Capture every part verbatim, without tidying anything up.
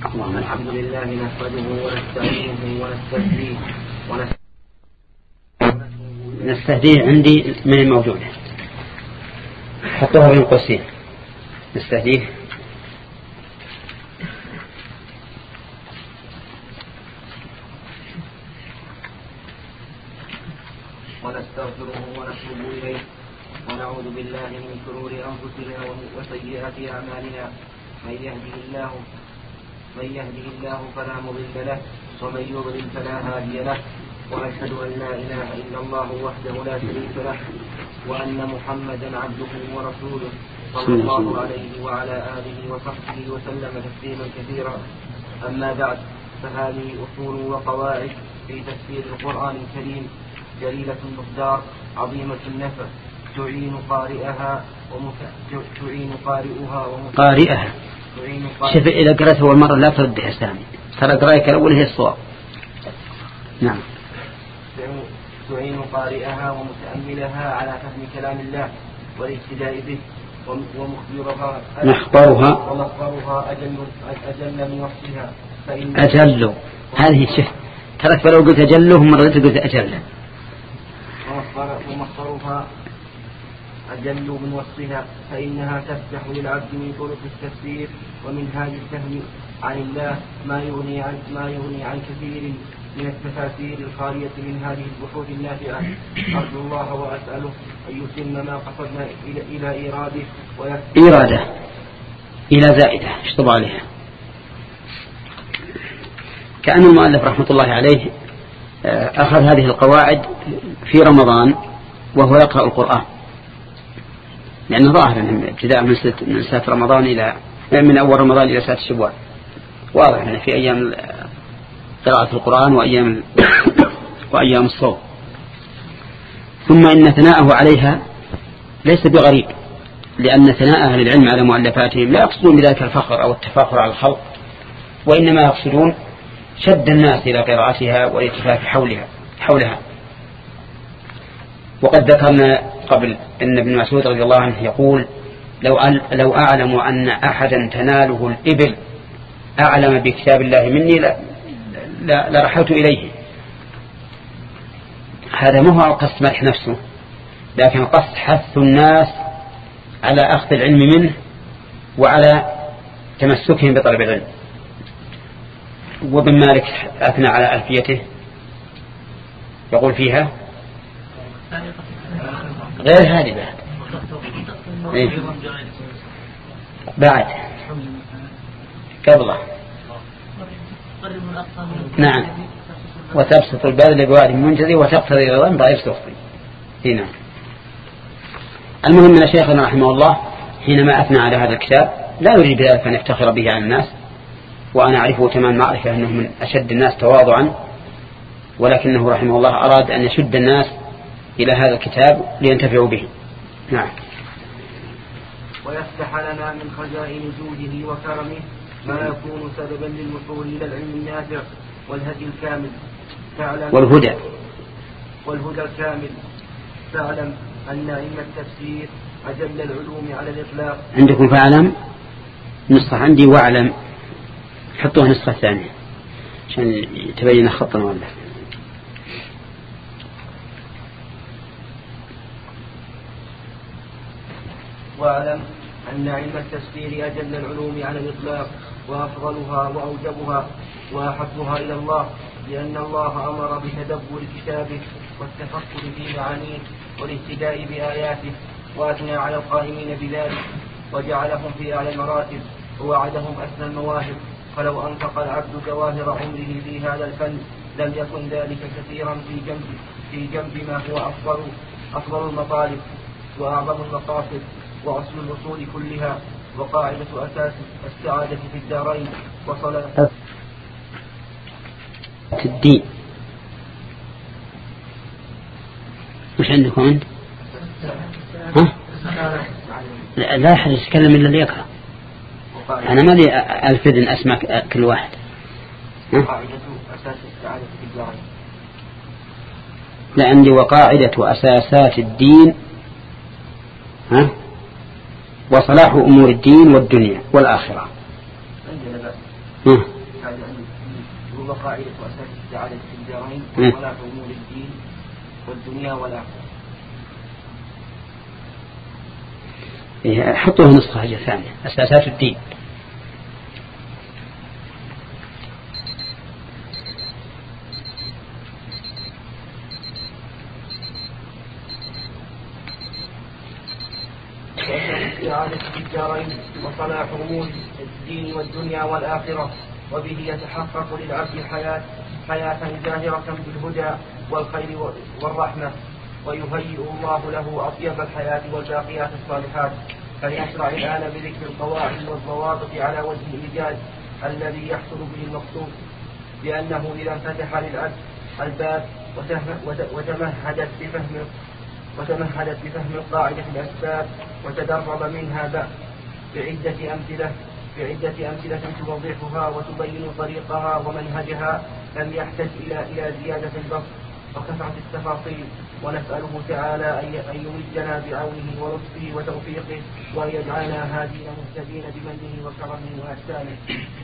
الحمد لله نحمده ونستعينه ونستهديه نستهديه عندي من الموجودة حطوها بين قوسين. نستهديه ونستغفره ونتوب إليه ونعوذ بالله من شرور أنفسنا وسيئات أعمالنا. من يهده الله من يهده الله فلا مضل له ومن يضلل فلا هادي له. وأشهد أن لا إله إلا الله وحده لا شريك له وأن محمدا عبده ورسوله صلى الله عليه وعلى آله وصحبه وسلم تسليما كثيرا. أما بعد، فهذه أصول وقواعد في تفسير القرآن الكريم جليلة المقدار عظيمة النفع تعين قارئها وتعين قارئها قارئها شوف إذا قرأت أول مرة لا تردها سامي، ترى قراءتك الأول هي الصواب. نعم. تعين قارئها ومتأملها على فهم كلام الله والاقتداء به ومخبرها مخبرها ومخبرها أجل أجل من وصفها. أجل هذه شف ترك فلو قلت أجلهم مرة قلت أجل. ومخبرها أجل من وصفها، فإنها تفتح للعبد من طرق التفسير ومنهاج الفهم عن الله ما يغني عن ما يغني عن كثير من التفاسير الخالية من هذه البحوث النافعة. أرجو الله وأسأله أن يتم ما قصدنا إلى إلى إيراده إرادة إلى زائدة اشطب عليها. كأن المؤلف رحمة الله عليه أخذ هذه القواعد في رمضان وهو يقرأ القرآن، لأنه ظاهر ابتداء من ساعة رمضان إلى من أول رمضان إلى ساعة شوال، واضح أن في أيام قراءة القرآن وأيام وأيام الصوم. ثم إن ثناءه عليها ليس بغريب، لأن ثناء أهل العلم على مؤلفاتهم لا يقصدون بذلك الفخر أو التفاخر على الخلق، وإنما يقصدون شد الناس إلى قراءتها والاتفاق حولها حولها. وقد ذكرنا قبل أن ابن مسعود رضي الله عنه يقول: لو لو أعلم أن أحدا تناله الإبل أعلم بكتاب الله مني لرحلت إليه. هذا ما هو قصد مدح نفسه، لكن قصد حث الناس على أخذ العلم منه وعلى تمسكهم بطلب العلم. وابن مالك أثنى على ألفيته يقول فيها غير هذه بعد إيه؟ بعد قبله نعم. وتبسط البذل بواد منجزي وتقتضي رضا ضعيف سخطي. هنا المهم من شيخنا رحمه الله حينما أثنى على هذا الكتاب لا يريد بذلك أن يفتخر به على الناس، وأنا أعرفه تمام معرفة أنه من أشد الناس تواضعا، ولكنه رحمه الله أراد أن يشد الناس إلى هذا الكتاب لينتفعوا به. نعم. ويفتح لنا من خزائن جوده وكرمه ما يكون سببا للوصول إلى العلم النافع والهدي الكامل. والهدى والهدى الكامل. فاعلم أن علم التفسير أجل العلوم على الإطلاق. عندكم فاعلم نسخة، عندي واعلم، حطوها نسخة ثانية عشان تبين خط المؤلف. واعلم أن علم التفسير أجل العلوم على الإطلاق وأفضلها وأوجبها وأحبها إلى الله، لأن الله أمر بتدبر كتابه والتفكر في معانيه والاهتداء بآياته، وأثنى على القائمين بذلك وجعلهم في أعلى المراتب ووعدهم أسنى المواهب. فلو أنفق العبد جواهر عمره في هذا الفن لم يكن ذلك كثيرا في جنب في جنب ما هو أفضل أفضل المطالب وأعظم المقاصد وأصل الأصول كلها وقاعدة أساس السعادة في الدارين وصلاة الدين. مش عندكم أنت؟ ها؟ لا, لا أحد يتكلم إلا اللي يقرأ. أنا ما لي ألفذن أسمع كل واحد. قاعدة أساس السعادة في الدارين. لا عندي وقاعدة وأساسات الدين ها وصلاح أمور الدين والدنيا والآخرة. عندنا بس. بعد أن هو قاعدة وأساس السعادة في الدارين ولا أمور الدين والدنيا والآخرة. حطوها نسخة هي ثانية أساسات الدين. السعادة في الدارين وصلاح أمور الدين والدنيا والآخرة، وبه يتحقق للعبد حياة حياة زاهرة بالهدى والخير والرحمة، ويهيئ الله له أطيب الحياة والباقيات الصالحات. فليشرع الآن بذكر القواعد والضوابط على وجه الإيجاز الذي يحصل به المقصود، لأنه إذا انفتح للعبد الباب وتمهدت بفهم وتمهدت بفهم القاعدة الأسباب وتدرب منها بعدة أمثلة بعدة أمثلة توضحها وتبين طريقها ومنهجها، لم يحتج إلى إلى زيادة البسط وكثرة التفاصيل. ونسأله تعالى أن يمدنا بعونه ولطفه وتوفيقه، وأن يجعلنا هادين مهتدين بمنه وكرمه وإحسانه.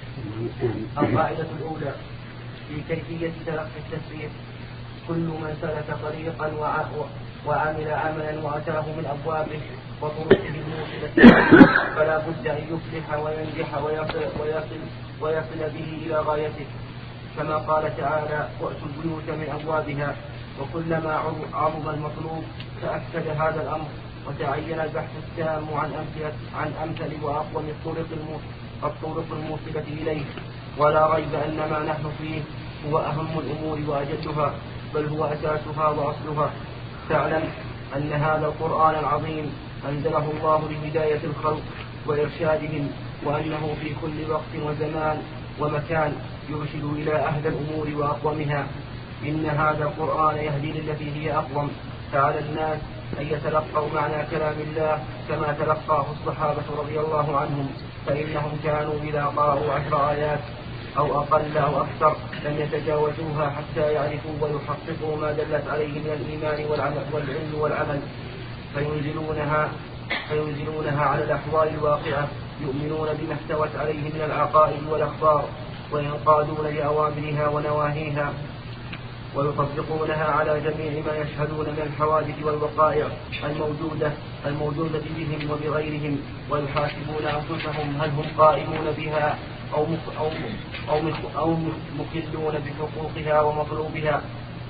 القاعدة الأولى في كيفية تلقي التفسير: كل من سلك طريقا وعمل عملا وأتاه من أبوابه وطرقه الموصلة فلا بد أن يفلح وينجح ويصل, ويصل, ويصل به إلى غايته، كما قال تعالى: وأتوا البيوت من أبوابها. وكلما عظم المطلوب تأكد هذا الأمر وتعين البحث التام عن أمثلة عن أمثل وأقوم الطرق الطرق الموصلة إليه. ولا ريب أن ما نحن فيه هو أهم الأمور وأجلها، بل هو أساسها وأصلها. تعلم أن هذا القرآن العظيم أنزله الله لهداية الخلق وإرشادهم، وأنه في كل وقت وزمان ومكان يرشد إلى أهدى الأمور وأقومها. إن هذا القرآن يهدي للتي هي أقوم، فعلى الناس أن يتلقوا معنى كلام الله كما تلقاه الصحابة رضي الله عنهم، فإنهم كانوا إذا قرأوا عشر آيات أو أقل أو أكثر لم يتجاوزوها حتى يعرفوا ويحققوا ما دلت عليه من الإيمان والعلم والعمل، فينزلونها, فينزلونها على الأحوال الواقعة، يؤمنون بما احتوت عليه من العقائد والأخبار، وينقادون لأوامرها ونواهيها، ويطبقونها على جميع ما يشهدون من الحوادث والوقائع الموجودة الموجودة بهم وبغيرهم، ويحاسبون أنفسهم هل هم قائمون بها أو أو أو مكلون بحقوقها ومطلوبها.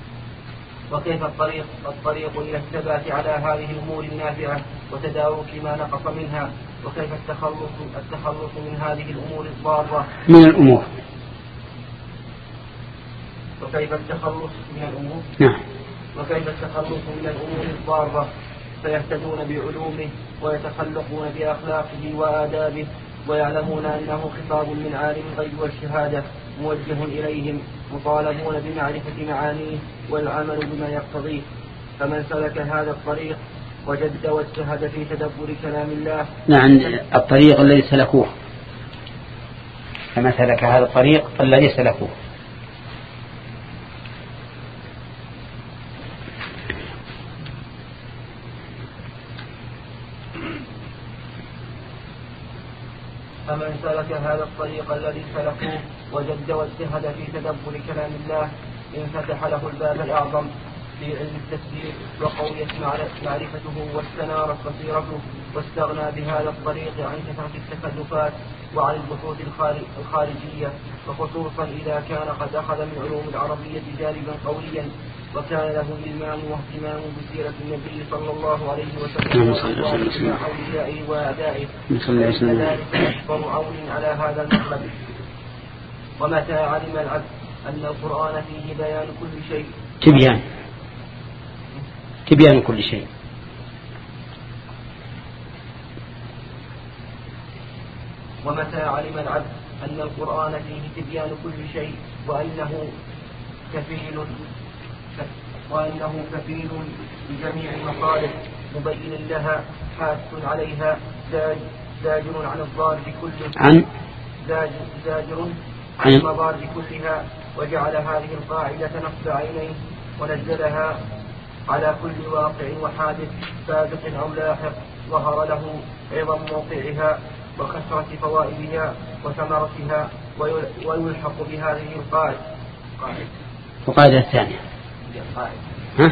وكيف الطريق الطريق إلى الثبات على هذه الأمور النافعة وتدارك ما نقص منها، وكيف التخلص التخلص من هذه الأمور الضارة من الأمور وكيف التخلص من الأمور نعم وكيف التخلص من الأمور الضارة، فيهتدون بعلومه ويتخلقون بأخلاقه وآدابه، ويعلمون أنه خطاب من عالم الغيب والشهادة موجه إليهم، مطالبون بمعرفة معانيه والعمل بما يقتضيه. فمن سلك هذا الطريق وجد واجتهد في تدبر كلام الله. نعم، الطريق الذي سلكوه، فمن سلك هذا الطريق الذي سلكوه. فمن سلك هذا الطريق الذي سلكوه وجد واجتهد في تدبر كلام الله انفتح له الباب الأعظم في علم التفسير، وقويت معرفته واستنارت بصيرته، واستغنى بهذا الطريق عن كثرة التكلفات وعن البحوث الخارجية، وخصوصا إذا كان قد أخذ من علوم العربية جانبا قويا، وكان له إلمام واهتمام بسيرة النبي صلى الله عليه وسلم وأصحابه وأوليائه وأعدائه، فإن ذلك أكبر عون على هذا المطلب. ومتى علم العبد أن القرآن فيه بيان كل شيء تبيان تبيان كل شيء ومتى علم العبد أن القرآن فيه تبيان كل شيء وأنه كفيل وأنه كفيل بجميع المصالح مبين لها حاث عليها زاجر عن الضار كله عن زاجر عن المضار كلها، وجعل هذه القاعدة نصب عينيه ونزلها على كل واقع وحادث سابق أو لاحق ظهر له عظم موقعها وكثرة فوائدها وثمرتها ويلحق بهذه القاعدة القاعدة الثانية ها؟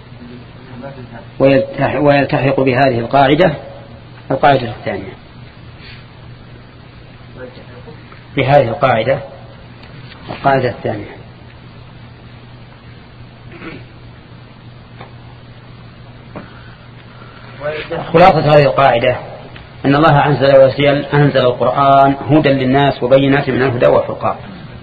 ويلتحق بهذه القاعدة القاعدة الثانية بهذه القاعدة القاعدة الثانية خلاصة هذه القاعدة أن الله عز وجل أنزل القرآن هدى للناس وبينات من الهدى والفرقان،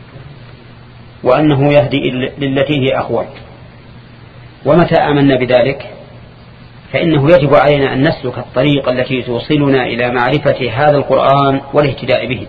وأنه يهدي للتي هي أقوم. ومتى آمنا بذلك فإنه يجب علينا أن نسلك الطريق التي توصلنا إلى معرفة هذا القرآن والاهتداء به،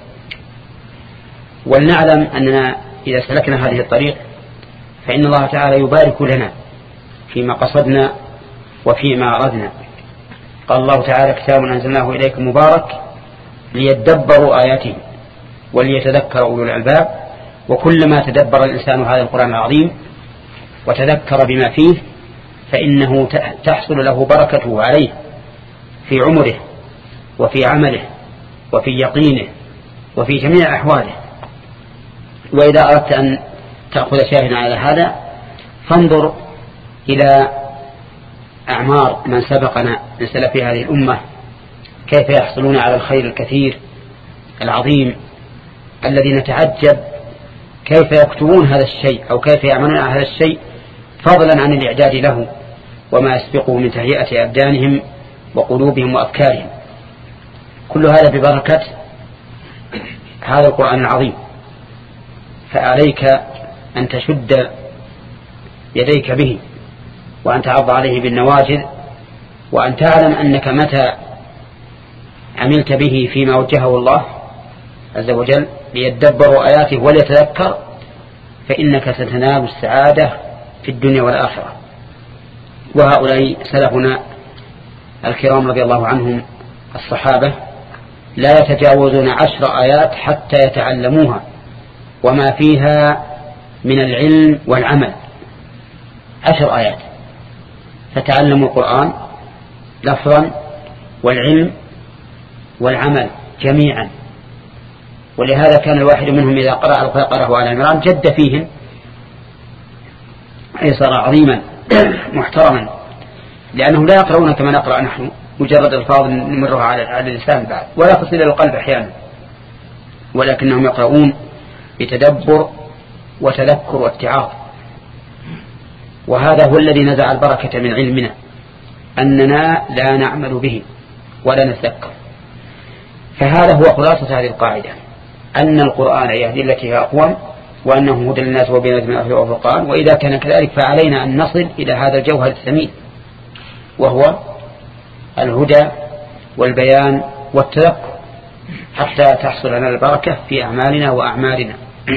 ولنعلم أننا إذا سلكنا هذه الطريق فإن الله تعالى يبارك لنا فيما قصدنا وفيما أردنا. قال الله تعالى: كتاب أنزلناه إليكم مبارك ليدبروا آياته وليتذكر أولو الألباب. وكلما تدبر الإنسان هذا القرآن العظيم وتذكر بما فيه فإنه تحصل له بركته عليه في عمره وفي عمله وفي يقينه وفي جميع أحواله. وإذا أردت أن تأخذ شاهدا على هذا فانظر إلى أعمار من سبقنا من سلف هذه الأمة كيف يحصلون على الخير الكثير العظيم الذي نتعجب كيف يكتبون هذا الشيء أو كيف يعملون على هذا الشيء، فضلا عن الإعداد له وما يسبقه من تهيئة أبدانهم وقلوبهم وأفكارهم. كل هذا ببركة هذا القرآن العظيم. فعليك أن تشد يديك به وأن تعض عليه بالنواجذ، وأن تعلم أنك متى عملت به فيما وجهه الله عز وجل ليدبروا آياته وليتذكر فإنك ستنال السعادة في الدنيا والآخرة. وهؤلاء سلفنا الكرام رضي الله عنهم الصحابة لا يتجاوزون عشر آيات حتى يتعلموها وما فيها من العلم والعمل. عشر آيات فتعلموا القرآن لفظا والعلم والعمل جميعا. ولهذا كان الواحد منهم إذا قرأ البقرة وآل عمران جد فيهم أي صار عظيما محترما، لأنهم لا يقرؤون كما نقرأ نحن مجرد الفاظ نمرها على اللسان بعد ولا تصل إلى القلب أحيانا، ولكنهم يقرؤون بتدبر وتذكر واتعاظ. وهذا هو الذي نزع البركة من علمنا، أننا لا نعمل به ولا نتذكر. فهذا هو خلاصة هذه القاعدة، أن القرآن يهدي التي هي أقوم، وأنه هدى للناس وبينات من الهدى والفرقان. وإذا كان كذلك فعلينا أن نصل إلى هذا الجوهر الثمين وهو الهدى والبيان والتذكر حتى تحصل لنا البركة في أعمالنا وأعمالنا.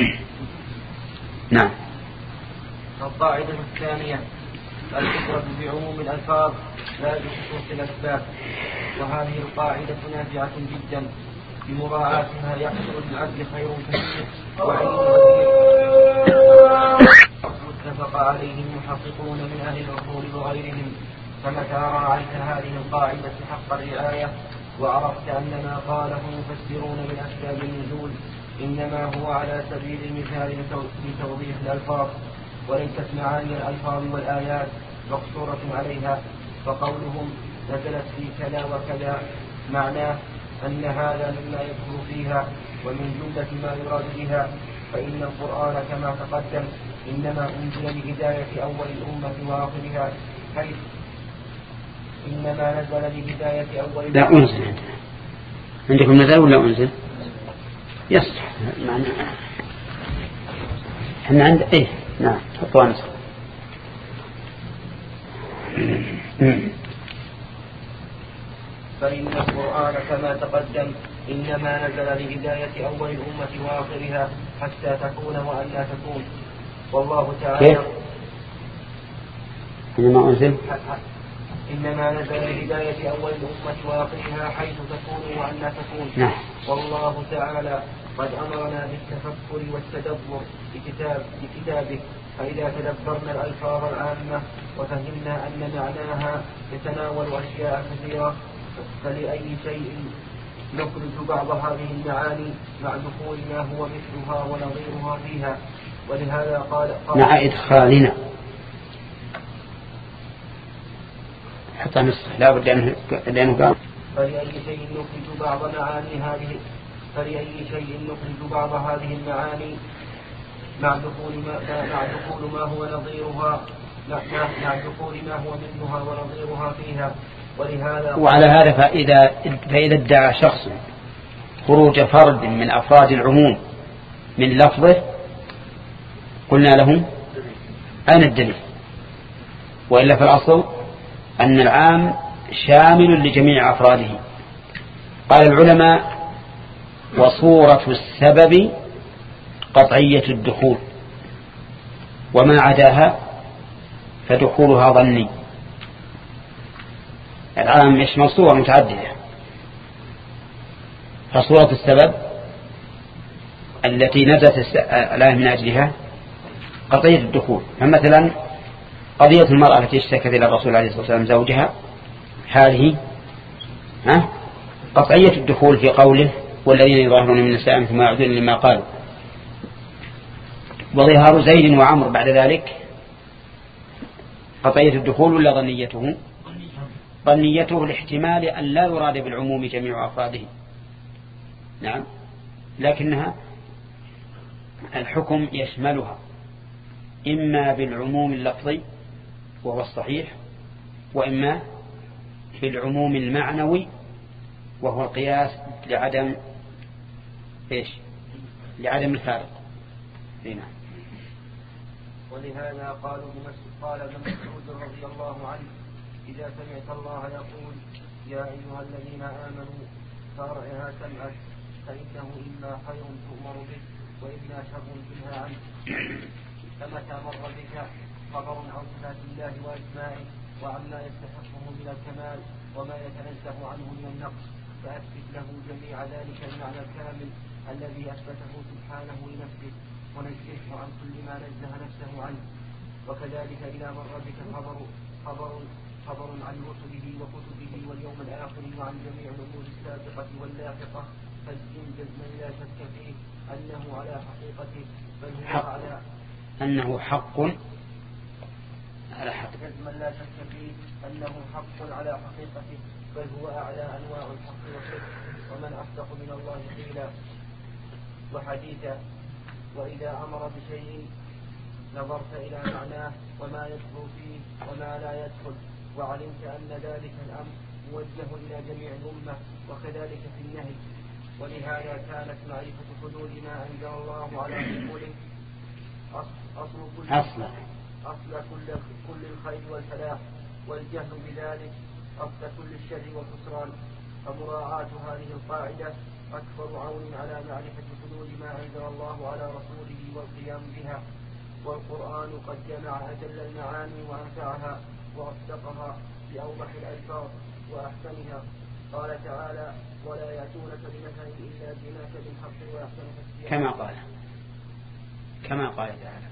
نعم. القاعدة الثانية: العبرة بعموم الألفاظ لا بخصوص الأسباب. وهذه القاعدة نافعة جدا، بمراعاتها يحصل للعبد خير كثير واتفق عليه المحققون من أهل العقول وغيرهم. فمتى راعيت هذه القاعدة حق الرعاية وعرفت أن ما قاله المفسرون من أسباب النزول إنما هو على سبيل المثال لتوضيح الألفاظ وليست معاني الألفاظ والآيات مقصورة عليها. فقولهم نزلت في كذا وكذا معناه أن هذا مما يدخل فيها ومن جملة ما يراد بها. فإن القرآن كما تقدم إنما أنزل لهداية أول الأمة وآخرها، حيث إنما نزل لهداية أول لا أنزل. عندكم نزل ولا أنزل؟ يصح معنى احنا عند ايه نعم حطوا نسخ. فإن القرآن كما تقدم إنما نزل لهداية أول الأمة وآخرها حتى تكون وأن لا تكون. والله تعالى إنما أنزل إنما نزل لهداية أول الأمة وآخرها حيث تكون وأن لا تكون. نعم. والله تعالى قد أمرنا بالتفكر والتدبر بكتاب بكتابه، فإذا تدبرنا الألفاظ العامة وفهمنا أن معناها يتناول أشياء كثيرة فلأي شيء نخرج بعض هذه المعاني مع دخول ما هو مثلها ونظيرها فيها. ولهذا قال, قال مع إدخالنا حتى نصح لا بد لأنه قال فلأي شيء نخرج بعض معاني هذه فلأي شيء نخرج بعض هذه المعاني مع دخول ما, مع دخول ما هو نظيرها مع دخول ما هو مثلها ونظيرها فيها. ولهذا وعلى هذا فإذا, فإذا ادعى شخص خروج فرد من أفراد العموم من لفظه قلنا له أين الدليل؟ وإلا في الأصل أن العام شامل لجميع أفراده. قال العلماء وصورة السبب قطعية الدخول وما عداها فدخولها ظني. العام يشمل صور متعددة، فصورة السبب التي نزلت الآية من أجلها قطعية الدخول. فمثلا قضية المرأة التي اشتكت إلى الرسول عليه الصلاة والسلام زوجها هذه ها قطعية الدخول في قوله والذين يظاهرون من نسائهم ثم يعودون لما قالوا. وظهار زيد وعمر بعد ذلك قطعية الدخول ولا ظنيته؟ ظنيته الاحتمال أن لا يراد بالعموم جميع أفراده. نعم، لكنها الحكم يشملها إما بالعموم اللفظي وهو الصحيح، وإما بالعموم المعنوي وهو القياس لعدم إيش؟ لعدم الفارق. هنا ولهذا قالوا قال ابن مسعود رضي الله عنه إذا سمعت الله يقول يا أيها الذين آمنوا فارعها سمعك فإنه إما خير تؤمر به وإما شر تنهى عنه. فمتى مر بك خبر عن صفات الله وأسمائه وعما يستحقه من الكمال وما يتنزه عنه من النقص فأثبت له جميع ذلك المعنى الكامل الذي أثبته سبحانه لنفسه ونزهه عن كل ما نزه نفسه عنه. وكذلك إذا مر بك خبر خبر خبر عن رسله وكتبه واليوم الآخر وعن جميع الأمور السابقة واللاحقة فالزم جزما لا شك فيه أنه على حقيقته بل هو حق. على أنه حق على حق جزما لا شك فيه أنه حق على حقيقته بل هو أعلى أنواع الحق والصدق ومن أصدق من الله قيلا وحديثا. وإذا أمر بشيء نظرت إلى معناه وما يدخل فيه وما لا يدخل وعلمت أن ذلك الأمر موجه إلى جميع الأمة وكذلك في النهي. ولهذا كانت معرفة حدود ما أنزل الله على رسوله أصل كل أصل أصل كل كل الخير والفلاح والجهل بذلك أصل كل الشر والخسران. فمراعاة هذه القاعدة أكبر عون على معرفة حدود ما أنزل الله على رسوله والقيام بها. والقرآن قد جمع أجل المعاني وأنفعها وأصدقها بأوضح الألفاظ وأحسنها. قال تعالى ولا يأتونك بمثل إلا جئناك بالحق وأحسن تفسيرا كما قال كما قال تعالى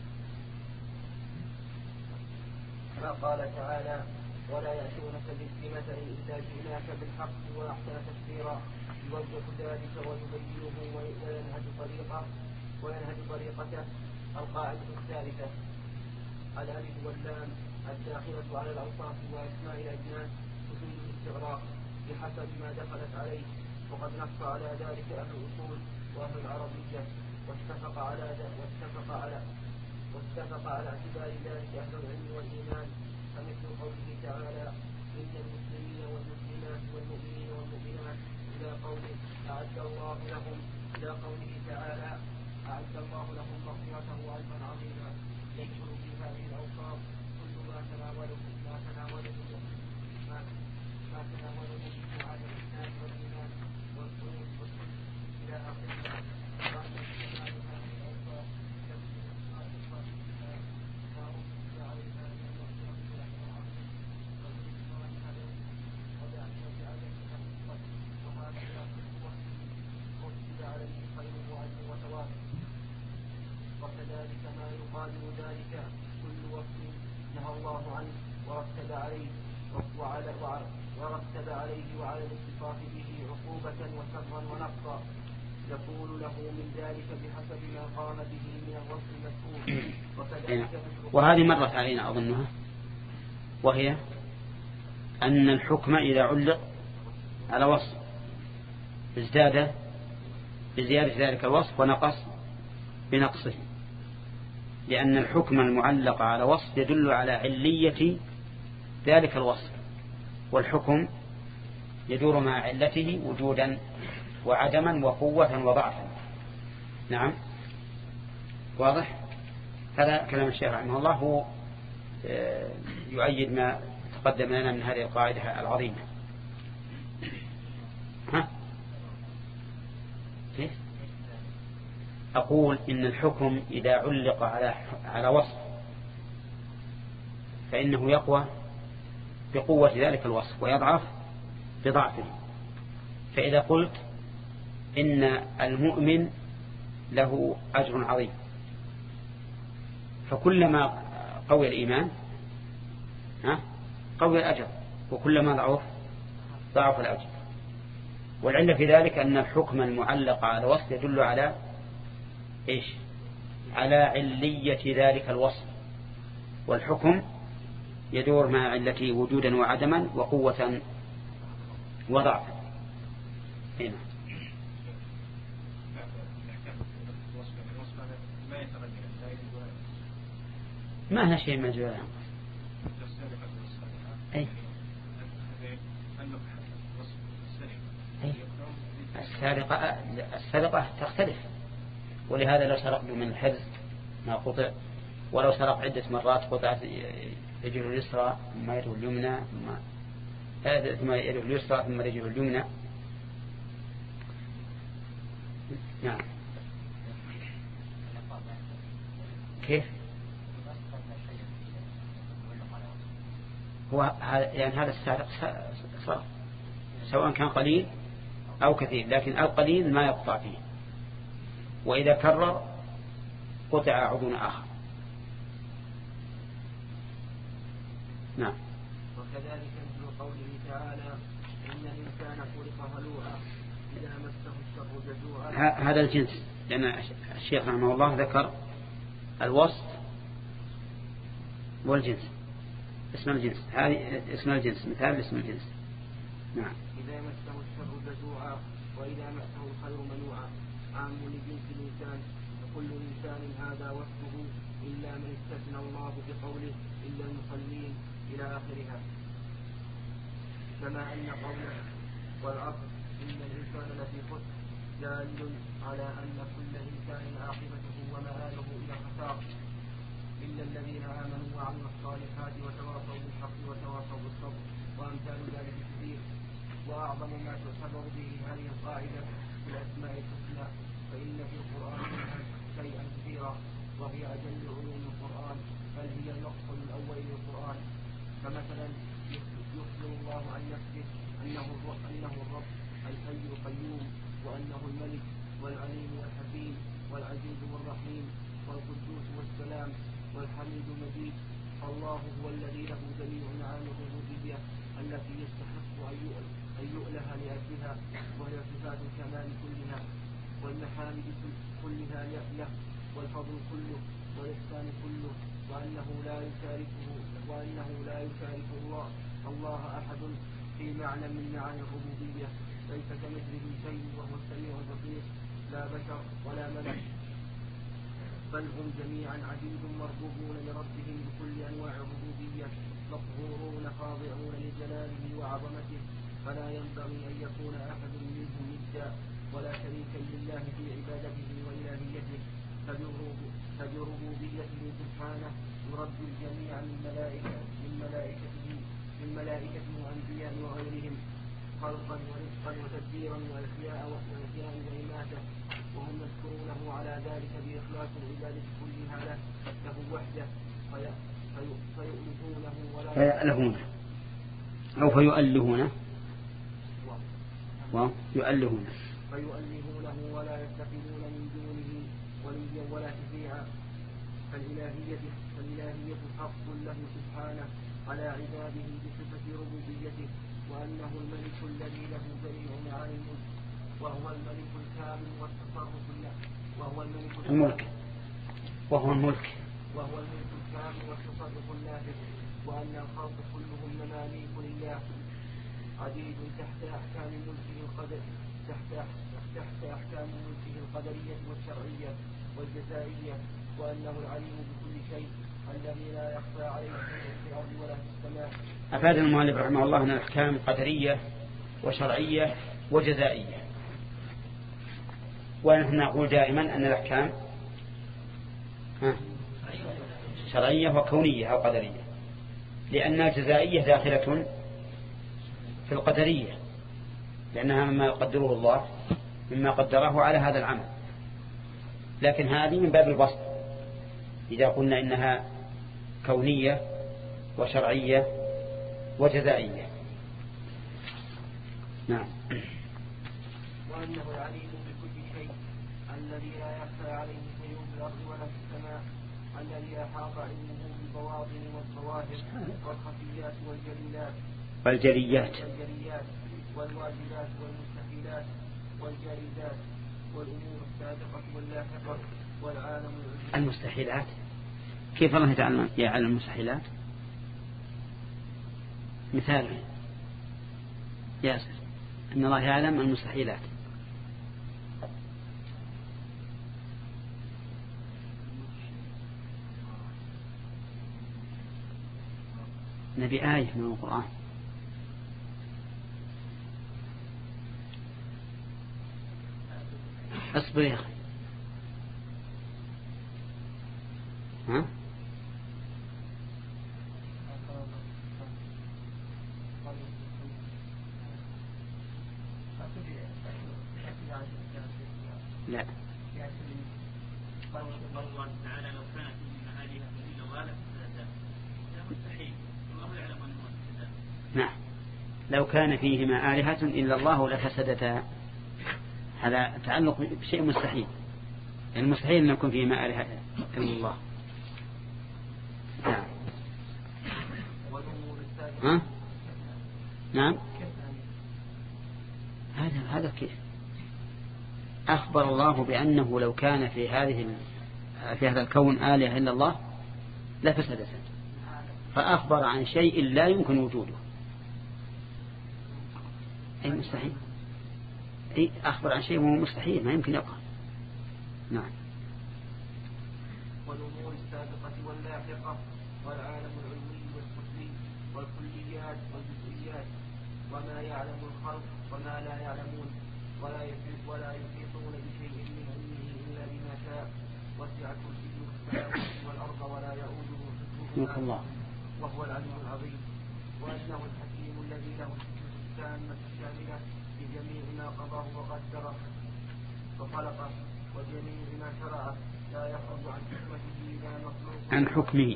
كما قال تعالى ولا يأتونك بمثل إلا جئناك بالحق وأحسن تفسيرا. يوضح ذلك ويبينه وينهج طريقه وينهج طريقته. القاعدة الثالثة الألف واللام الداخلة على الأوصاف وأسماء الأجناس تفيد الاستغراق بحسب ما دخلت عليه. وقد نص على ذلك أهل الأصول وأهل العربية واتفق على واتفق على واتفق على اعتبار ذلك أهل العلم والإيمان. فمثل قوله تعالى إن المسلمين والمسلمات والمؤمنين والمؤمنات إلى قوله أعد الله لهم إلى قوله تعالى أعد الله لهم مغفرة وأجرا عظيما. يدخل في هذه الأوصاف كل ما تناوله ما تناوله ما ما تناوله من على الإسلام والإيمان والصوم والصدق إلى آخره. وأن استعمال هذه الأوصاف تفسير أسماء الله ما أوصف عليها من المغفرة والأجر العظيم والرضوان عليه وبأحمد عليه الصدق وهذا الوصف أوصف عليه خير وأجر وثواب. وكذلك ما يقابل ذلك كل وصف نهى الله عنه ورتب عليه وعلى ورتب عليه وعلى الاتصاف به عقوبة وشرا ونقصا يكون له من ذلك بحسب ما قام به من الوصف المذكور. وكذلك وهذه مرت علينا أظنها، وهي أن الحكم إذا علق على وصف ازداد بزيادة ذلك الوصف ونقص بنقصه، لأن الحكم المعلق على وصف يدل على علية ذلك الوصف، والحكم يدور مع علته وجودا وعدما وقوة وضعفا. نعم واضح. هذا كلام الشيخ رحمه الله، هو يؤيد ما تقدم لنا من هذه القاعدة العظيمة. ها؟ كيف؟ أقول إن الحكم إذا علق على على وصف فإنه يقوى بقوة ذلك الوصف ويضعف بضعفه. فإذا قلت إن المؤمن له أجر عظيم، فكلما قوي الإيمان ها قوي الأجر، وكلما ضعف ضعف الأجر. والعلة في ذلك أن الحكم المعلق على وصف يدل على إيش؟ على علية ذلك الوصف، والحكم يدور مع علته وجودا وعدما وقوة وضعفا. هنا ما هنا شيء من جواب. أي السرقة السرقة تختلف، ولهذا لو سرق من الحرز ما قطع، ولو سرق عدة مرات قطعت يده اليسرى ثم يده اليمنى ثم ثم يده اليسرى ثم يده اليمنى. نعم. كيف؟ هو يعني هذا السارق صار سواء كان قليل أو كثير، لكن القليل ما يقطع فيه، وإذا كرر قطع عضو آخر. نعم. وكذلك مثل قوله تعالى إن الإنسان خلق هلوعا إذا مسه الشر جزوعا. هذا الجنس، لأن الشيخ رحمه الله ذكر الوصف والجنس، اسم الجنس، هذه اسم الجنس، مثال اسم الجنس. نعم. إذا مسه الشر جزوعا وإذا مسه الخير منوعا، عام لجنس الإنسان، وكل إنسان هذا وصفه إلا من استثنى الله بقوله إلا المصلين إلى آخرها. كما أن قوله والعصر إن الإنسان لفي خسر دال على أن كل إنسان عاقبته ومآله إلى خسار إلا الذين آمنوا وعملوا الصالحات وتواصوا بالحق وتواصوا بالصبر، وأمثال ذلك كثير. وأعظم ما تعتبر به هذه القاعدة في الأسماء الحسنى، فإن في القرآن منها شيئا كثيرا، وهي أجل علوم القرآن، بل هي المقصد الأول للقرآن. فمثلا يخبر الله عن نفسه أنه أنه الرب الحي القيوم، وأنه الملك والعليم والحكيم والعزيز والرحيم والقدوس والسلام والحميد المجيد. الله هو الذي له جميع نعم الربوبية التي يستحق أن يؤله لأجلها، وهي صفات الكمال كلها والمحامد كلها له، والفضل كله والإحسان كله، وأنه لا يشاركه وأنه لا يشارك الله الله أحد في معنى من معاني الربوبية، ليس كمثله شيء وهو السميع البصير، لا بشر ولا ملك، بل هم جميعا عبيد مربوبون لربهم بكل أنواع الربوبية، مقهورون خاضعون لجلاله وعظمته، فلا ينبغي أن يكون أحد منهم ندا ولا شريكا لله في عبادته وإلهيته. فبربوبيته سبحانه يربي الجميع من ملائكته من ملائكته من ملائكته وأنبياء وغيرهم خلقا ورزقا وتدبيرا وإحياء وإحياء وإماتة، وهم يذكرونه على ذلك بإخلاص العبادة كلها له له وحده، فيؤلهونه ولا فيألهونه أو فيؤلهونه ويؤلهونه فيؤلهونه ولا يتخذون من دونه وليا ولا شفيعا، فالإلهية, فالإلهية حق له سبحانه على عباده بصفة ربوبيته، وأنه الملك الذي له جميع معاني الملك، وهو الملك الكامل والتصرف له، وهو الملك الملك وهو الملك وهو الملك الكامل والتصرف النافذ، وأن الخلق كلهم مماليك لله عديد تحت أحكام ملكه القدر تحت تحت أحكام ملكه القدرية والشرعية والجزائية، وأنه العليم بكل شيء الذي لا يخفى عليه شيء في الأرض ولا في السماء. أفاد المؤلف رحمه الله أن الأحكام قدرية وشرعية وجزائية، ونحن نقول دائما أن الأحكام شرعية وكونية أو قدرية، لأن الجزائية داخلة في القدرية، لأنها مما يقدره الله مما قدره على هذا العمل، لكن هذه من باب البسط إذا قلنا إنها كونية وشرعية وجزائية. نعم. وأنه العليم بكل شيء الذي لا يخفى عليه شيء في الأرض ولا في السماء، الذي أحاط علمه بالبواطن والظواهر والخفيات والجليات والجليات والجليات والواجبات والمستحيلات والجائزات والأمور السابقة واللاحقة والعالم المستحيلات. كيف الله تعالى يعلم المستحيلات؟ مثال ياسر أن الله يعلم المستحيلات. نبي آية من القرآن. اصبر يا أخي. ها؟ لا. الله تعالى لو كانت من آلهة إلا الله مستحيل، الله يعلم أنه مستحيل. نعم، لو كان فيهما آلهة إلا الله لفسدتا. هذا تعلق بشيء مستحيل، يعني مستحيل أن يكون فيهما آلهة إلا الله. نعم. ها؟ نعم. هذا هذا كيف؟ أخبر الله بأنه لو كان في هذه في هذا الكون آلهة إلا الله لفسدت، فأخبر عن شيء لا يمكن وجوده. أي مستحيل. أي أخبر عن شيء هو مستحيل ما يمكن يقع. نعم. والأمور السابقة واللاحقة والعالم العلمي والسفلي والكليات والجزئيات، وما يعلم الخلق وما لا يعلمون، ولا يحيط ولا يحيطون بشيء من علمه إلا بما شاء، وسع كرسيه السماوات والأرض ولا يؤوده حفظهما وهو العلي العظيم. وأنه الحكيم الذي له الحكمة التامة الشاملة في جميع ما قضاه وقدره وخلقه وجميع ما شرعه، لا يخرج عن حكمته لا مخلوق عن حكمه.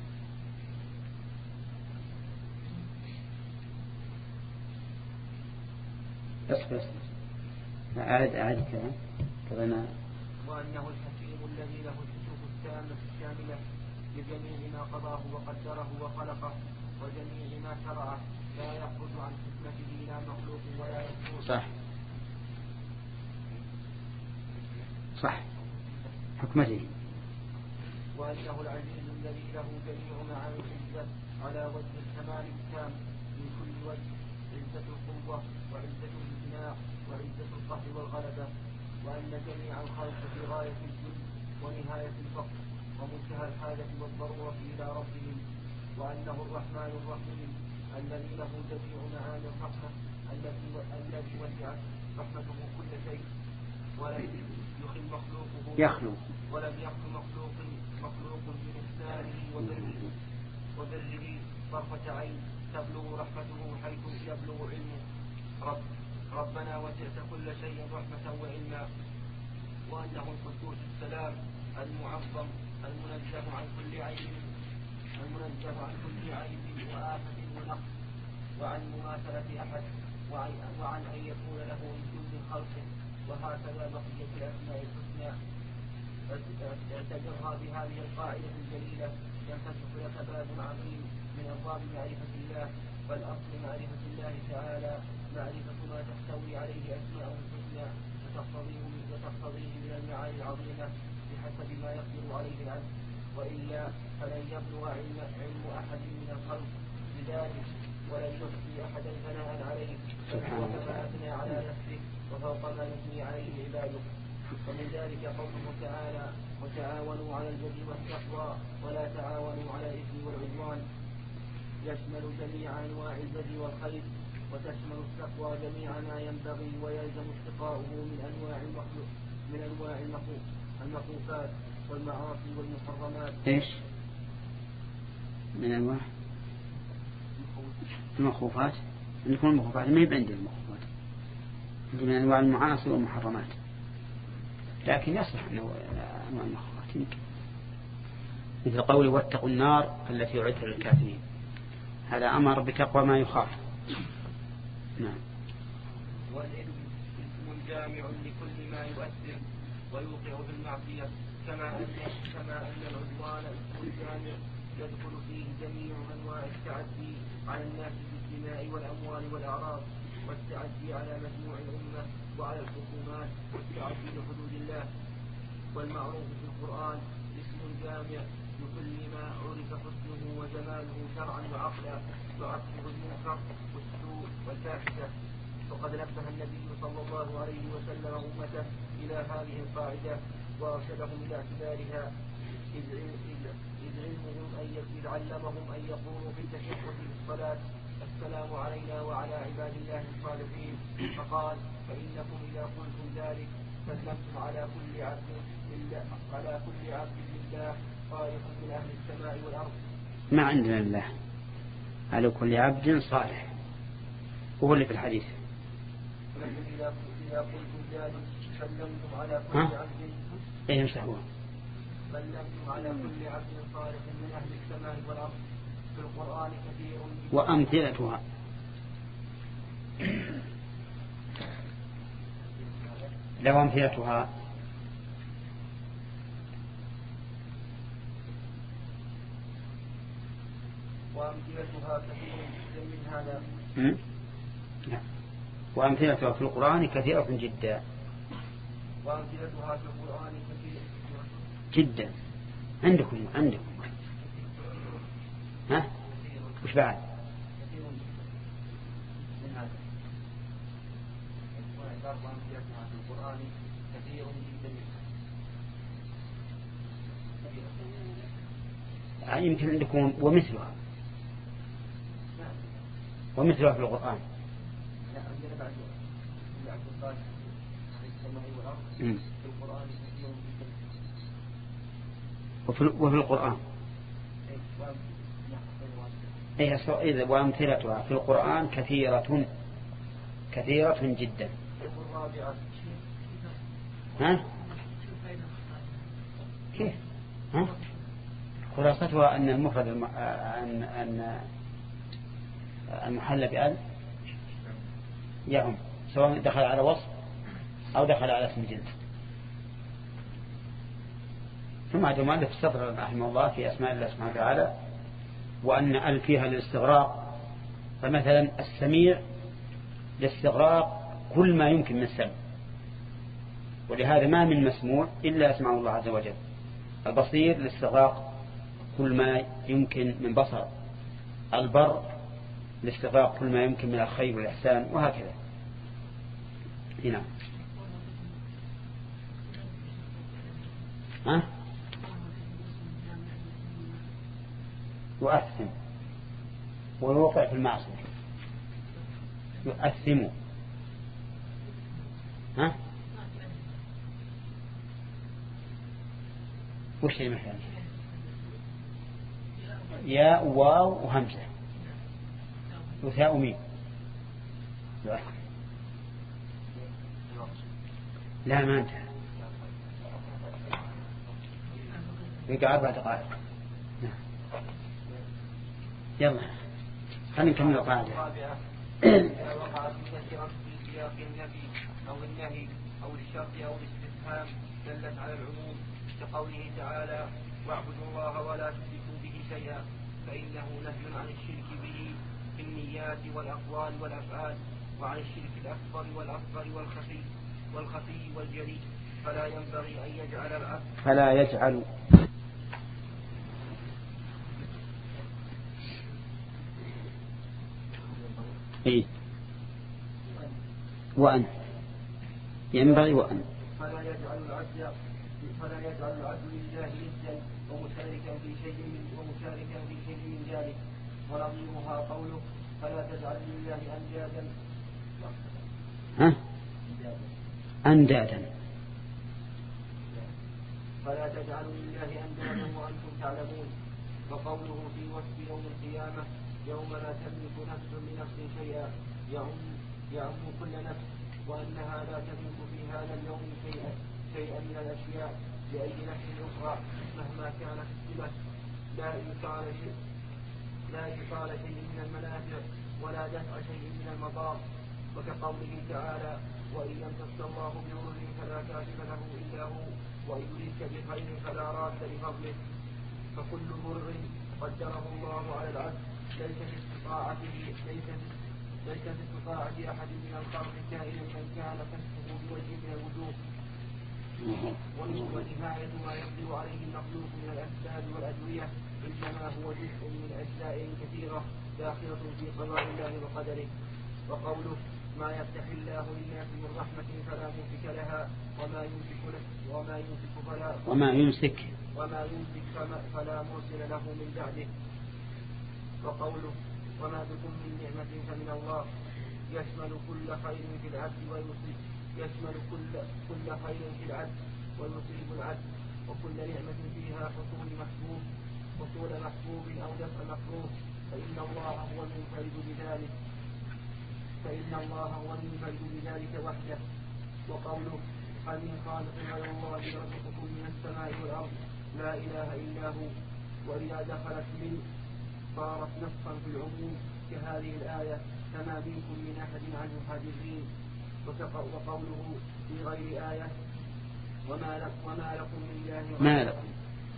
اصبر اصبر أعد أعد كذا كذا. وأنه الحكيم الذي له الحكمة التامة الشاملة بجميع ما قضاه وقدره وخلقه وجميع ما شرعه، لا يخرج عن حكمته لا مخلوق ولا يخلوق. صح صح حكمته. وأنه العزيز الذي له جميع معاني العزة على وجه الكمال التام من كل وجه، عزة القوة وعزة الامتناع وعزة القهر والغلبة. وأن جميع الخلق في غاية الذل ونهاية الفقر ومنتهى الحاجة والضرورة إلى ربهم. وأنه الرحمن الرحيم الذي له جميع معاني الرحمة التي التي وسعت رحمته كل شيء، ولم يخل مخلوقه يخلو ولم يخل مخلوق مخلوق بإحسانه وبره وبره طرفة عين تبلغ رحمته حيث يبلغ علمه. رب ربنا وسعت كل شيء رحمة وعلما. وأنه القدوس السلام المعظم المنزه عن كل عيب المنزه عن كل عيب وآفة ونقص وعن مماثلة أحد وعن, وعن أن يكون له من كل خلق. وهكذا بقية الأسماء الحسنى اعتبرها بهذه القاعدة الجليلة ينفتح لك باب عظيم من أبواب معرفة الله. والأصل معرفة الله تعالى معرفة ما تحتوي عليه أسماء الحسنى وتقتضيه وتقتضيه من المعاني العظيمة بحسب ما يقدر عليه العبد، وإلا فلن يبلغ علم, علم أحد من الخلق بذلك ولن يحصي أحدا ثناء عليه وكما أثنى على نفسه وفوق ما يثني عليه عباده. ومن ذلك قوله تعالى وتعاونوا على البر والتقوى ولا تعاونوا على الإثم والعدوان، يشمل جميع أنواع البر والخير، وتشمل التقوى جميع ما ينبغي ويلزم اتقاؤه من أنواع المخلوق من أنواع المخلوق المخلوقات والمعاصي والمحرمات. إيش؟ من أنواع المخوفات. نكون المخوفات ما يبقى عندي المخوفات، عندي من أنواع المعاصي والمحرمات، لكن يصح أنه أنواع المخوفات يمكن، مثل قوله واتقوا النار التي أعدت للكافرين، هذا أمر بتقوى ما يخاف. نعم. والإثم اسم جامع لكل ما يؤثر ويوقع في المعصية، كما أن كما أن العدوان اسم جامع يدخل فيه جميع أنواع التعدي على الناس بالدماء والأموال والأعراض، والتعدي على مجموع الأمة وعلى الحكومات، والتعدي لحدود الله. والمعروف في القرآن اسم جامع لكل ما عرف حسنه وجماله شرعا وعقلا، وعكسه المنكر والسوء والفاحشة. وقد نبه النبي صلى الله عليه وسلم أمته إلى هذه القاعدة وأرشدهم إلى اعتبارها، إذ علمهم أن إذ علمهم أن يقولوا في التشهد في الصلاة السلام علينا وعلى عباد الله الصالحين، فقال فإنكم إذا قلتم ذلك سلمتم على كل عبد لله على كل عبد لله صالح من أهل السماء والأرض. ما عندنا الله على كل عبد صالح، وهو اللي في الحديث. ولكن إذا قلتم ذلك سلمتم على كل عبد أي يمسحون سلمتم على كل عبد صالح من أهل السماء والأرض. في القرآن كثير وأمثلتها لو أمثلتها وأمثلتها كثير من هذا. لا. وأمثلتها في القرآن كثيرة جدا. وأمثلتها في القرآن كثيرة جدا. عندكم عندكم ها وش بعد؟ كثير من هذا. وأمثلتها في القرآن كثير جدا. يمكن عندكم ومثلها ومثلها في القرآن. لا عندنا بعد بعد القرآن في السماء والأرض في القرآن كثير جدا. وفي وفي القرآن أي إذا وأمثلتها في القرآن كثيرة كثيرة جدا. ها كيف ها خلاصتها أن المفرد الم... أن أن المحل بأل يعم سواء دخل على وصف أو دخل على اسم جنس. ثم عاد المؤلف السطر رحمه الله في أسماء الله سبحانه وتعالى وأن أل فيها للاستغراق، فمثلا السميع لاستغراق كل ما يمكن من السمع، ولهذا ما من مسموع إلا يسمعه الله عز وجل. البصير لاستغراق كل ما يمكن من بصر، البر لاستغراق كل ما يمكن من الخير والإحسان، وهكذا. هنا ها يؤثم ويوقع في المعصية. يؤثم ها وش هي مثلا؟ ياء واو وهمزة وثاء ميم. لا ما انتهى، يقع أربع دقائق. يلا خلينا نكمل القاعدة. إذا وقعت مذكرة في سياق النفي أو النهي أو الشرط أو الاستفهام دلت على العموم، كقوله تعالى واعبدوا الله ولا تشركوا به شيئا، فإنه نهي عن الشرك به في النيات والأقوال والأفعال، وعن الشرك الأكبر والأصغر والخفي والخفي والجلي، فلا ينبغي أن يجعل العبد فلا يجعل إيه وأن ينبغي وأن فلا يجعل العبد فلا يجعل العبد لله ندا ومشاركا في شيء من ومشاركا في شيء من ذلك، ونظيرها قوله فلا تجعل لله أندادا ها أندادا فلا تجعلوا لله أندادا وأنتم تعلمون، وقوله في وصف يوم القيامة يوم لا تملك نفس لنفس شيئا يعم يعم كل نفس، وأنها لا تملك في هذا اليوم شيئا شيئا من الأشياء لأي نفس أخرى مهما كانت الصلة، لا إيصال شيء لا إيصال شيء من المنافع ولا دفع شيء من المضار، وكقوله تعالى وإن يمسك الله بضر فلا كاشف له إلا هو وإن يردك بخير فلا راد لفضله، فكل ضر قدره الله على العبد ليس في استطاعته ليس ليس في استطاعة أحد من الخلق كائنا من كان كسبه بوجه من الوجوه، ونهاية ما يقدر عليه المخلوق من الأسباب والأدوية إنما هو جزء من أجزاء كثيرة داخلة في قضاء الله وقدره. وقوله ما يفتح الله للناس من رحمة فلا ممسك لها وما يمسك وما يمسك فلا وما يمسك وما يمسك فلا مرسل له من بعده. وقوله وما بكم من نعمة فمن الله يشمل كل خير في العبد ويصيب يشمل كل كل خير في العبد ويصيب العبد، وكل نعمة فيها حصول محبوب حصول محبوب أو دفع مكروه، فإن الله هو المنفرد بذلك فإن الله هو المنفرد بذلك وحده. وقوله هل من خالق غير الله يرزقكم من السماء والأرض لا إله إلا هو، وإذا دخلت من صارت نصا في العموم كهذه الآية فما منكم من أحد عنه حاجزين. وقوله في غير آية وما لكم وما لكم من إله ما لكم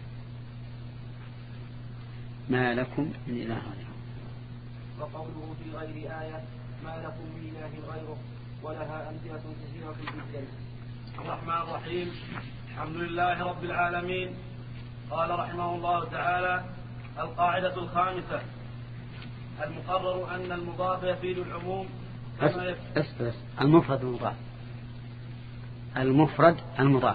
ما لكم من إله غيره. وقوله في غير آية ما لكم من إله غيره، ولها أمثلة كثيرة جدا. الرحمن الرحيم. الحمد لله رب العالمين. قال رحمه الله تعالى القاعدة الخامسة المقرر أن المضاف يفيد العموم كما أسفل المفرد المضاف المفرد المضاف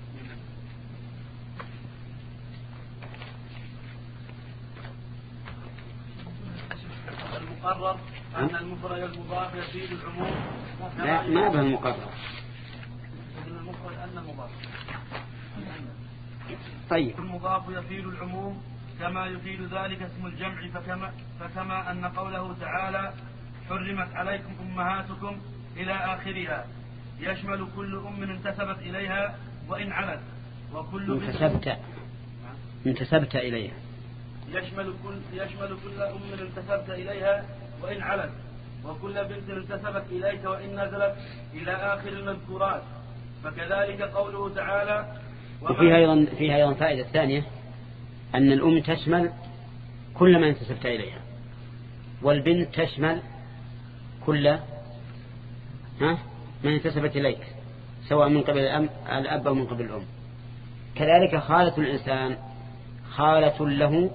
المقرر أن المفرد المضاف يفيد العموم. لا ما به المقرر. المفرد أن المضاف طيب المضاف يفيد العموم كما يفيد ذلك اسم الجمع، فكما, فكما أن قوله تعالى حرمت عليكم أمهاتكم إلى آخرها يشمل كل أم انتسبت إليها وإن علت، وكل انتسبت انتسبت إليها يشمل كل يشمل كل أم انتسبت إليها وإن علت، وكل بنت انتسبت إليك وإن نزلت إلى آخر المذكورات. فكذلك قوله تعالى وفيها أيضا فيها أيضا فائدة ثانية أن الأم تشمل كل ما انتسبت إليها، والبنت تشمل كل ها من انتسبت إليك سواء من قبل الأب أو من قبل الأم. كذلك خالة الإنسان خالة له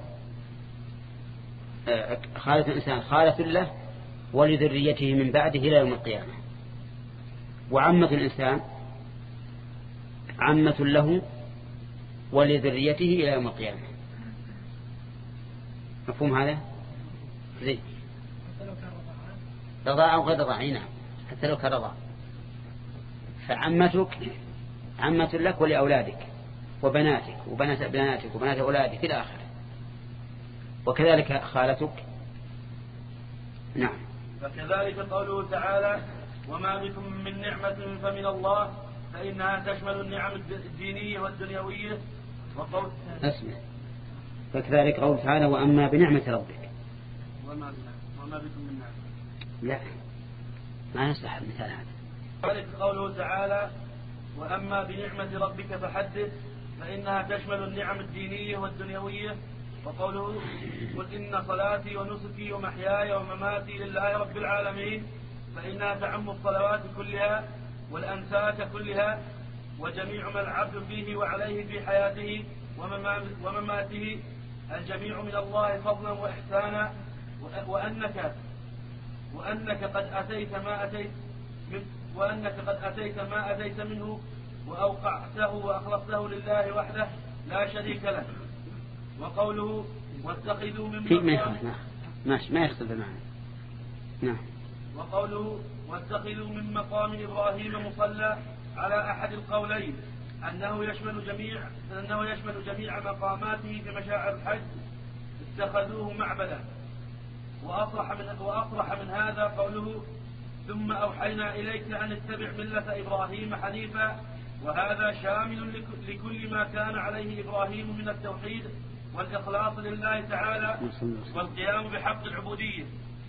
خالة الإنسان خالة له ولذريته من بعده إلى يوم القيامة، وعمة الإنسان عمة له ولذريته إلى يوم القيامة. مفهوم هذا؟ زين. رضاع أو غير رضاع، نعم، حتى لو كرضاع. فعمتك عمة لك ولأولادك وبناتك وبنات بناتك وبنات أولادك إلى آخره. وكذلك خالتك. نعم. فكذلك قوله تعالى وما بكم من نعمة فمن الله فإنها تشمل النعم الدينية والدنيوية. وقول اسمع فكذلك قوله تعالى وأما بنعمة ربك وما, وما بكم من نعمة. لا ما يصلح المثال هذا. كذلك قوله تعالى وأما بنعمة ربك فحدث فإنها تشمل النعم الدينية والدنيوية. وقوله قل إن صلاتي ونسكي ومحياي ومماتي لله رب العالمين فإنها تعم الصلوات كلها والأنساك كلها وجميع ما العبد فيه وعليه في حياته ومماته الجميع من الله فضلا وإحسانا. وأنك وأنك قد أتيت ما أتيت وأنك قد أتيت ما أتيت منه وأوقعته وأخلصته لله وحده لا شريك له. وقوله واتخذوا من مقام ماشي ما يختلف معنا. نعم. وقوله واتخذوا من مقام إبراهيم مصلى على أحد القولين أنه يشمل جميع أنه يشمل جميع مقاماته في مشاعر الحج اتخذوه معبدا. وأصرح من وأصرح من هذا قوله ثم أوحينا إليك أن اتبع ملة إبراهيم حنيفا. وهذا شامل لكل ما كان عليه إبراهيم من التوحيد والإخلاص لله تعالى والقيام بحق العبودية.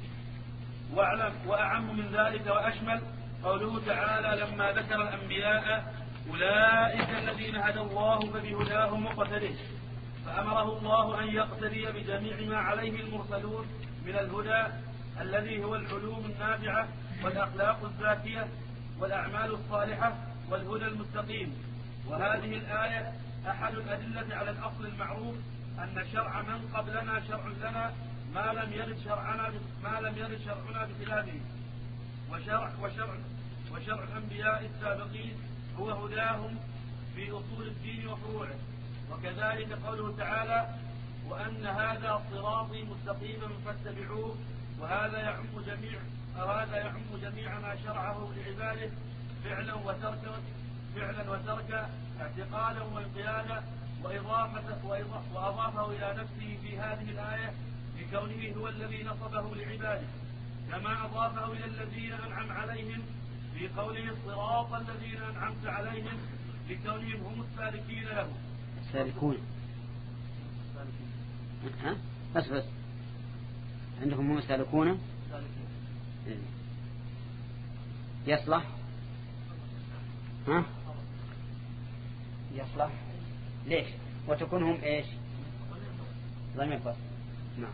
واعلم وأعم من ذلك وأشمل قوله تعالى لما ذكر الأنبياء أولئك الذين هدى الله فبهداه مقتده فأمره الله أن يقتدي بجميع ما عليه المرسلون من الهدى الذي هو العلوم النافعة والأخلاق الزاكية والأعمال الصالحة والهدى المستقيم. وهذه الآية أحد الأدلة على الأصل المعروف أن شرع من قبلنا شرع لنا ما لم يرد شرعنا ما لم يرد شرعنا بخلافه. وشرع وشرع وشرع الأنبياء السابقين هو هداهم في أصول الدين وفروعه. وكذلك قوله تعالى وأن هذا صراطي مستقيما فاتبعوه. وهذا يعم جميع هذا يعم جميع ما شرعه لعباده فعلا وتركا فعلا وتركا اعتقادا وانقيادا وإضافة وأضافه إلى نفسه في هذه الآية لكونه هو الذي نصبه لعباده كما أضافه إلى الذين أنعم عليهم في قوله الصراط الذين أنعمت عليهم لكونهم هم السالكين له. السالكون ها بس بس عندهم هم السالكون يصلح ها يصلح ليش وتكون هم ايش ضمير فصل. نعم.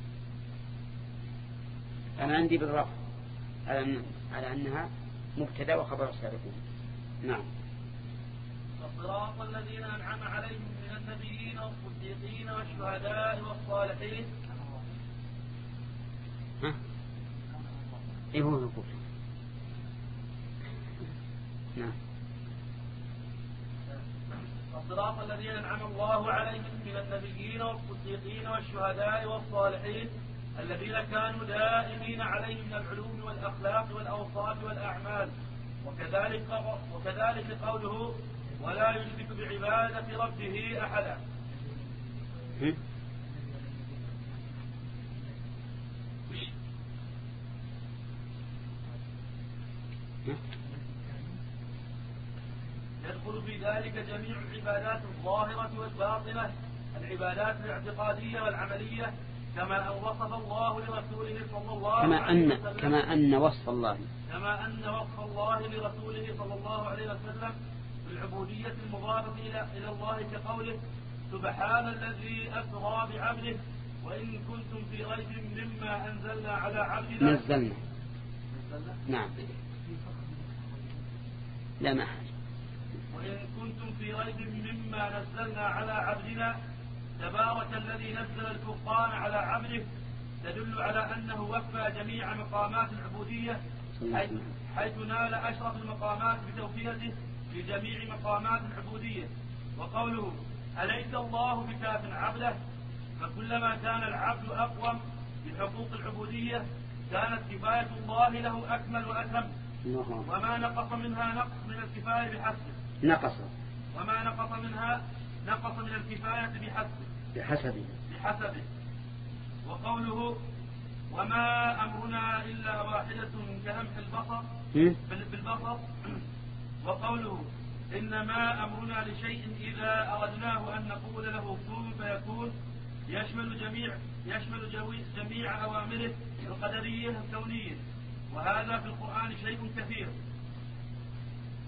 أنا عندي بالرفع على على أنها مبتدا وخبر السابقون. نعم. الصراط الذين أنعم عليهم من النبيين والصديقين والشهداء والصالحين. ها إيه هو يقول. نعم. الصراط الذين أنعم الله عليهم من النبيين والصديقين والشهداء والصالحين الذين كانوا دائمين عليهم من العلوم والأخلاق والأوصاف والأعمال. وكذلك وكذلك قوله ولا يشرك بعبادة ربه أحدا. يدخل في ذلك جميع العبادات الظاهرة والباطنة العبادات الاعتقادية والعملية كما أن وصف الله لرسوله صلى الله كما عليه أن وسلم كما أن وصف الله كما أن وصف الله لرسوله صلى الله عليه وسلم بالعبودية المضافة إلى إلى الله كقوله سبحان الذي أسرى بعبده وإن كنتم في ريب مما أنزلنا على عبدنا نزلنا. نعم. لا ما حاجة. وإن كنتم في ريب مما نزلنا على عبدنا تبارك الذي نزل الفرقان على عبده تدل على أنه وفى جميع مقامات العبودية حيث, حيث نال أشرف المقامات بتوفيته لجميع مقامات العبودية. وقوله أليس الله بكاف عبده فكلما كان العبد أقوم بحقوق العبودية كانت كفاية الله له أكمل وأتم وما نقص منها نقص من الكفاية بحسبه نقص وما نقص منها نقص من الكفاية بحسبه بحسبه بحسبه. وقوله وما أمرنا إلا واحدة كلمح البصر بالبصر. وقوله إنما أمرنا لشيء إذا أردناه أن نقول له كن فيكون يشمل جميع يشمل جميع أوامره القدرية الكونية. وهذا في القرآن شيء كثير.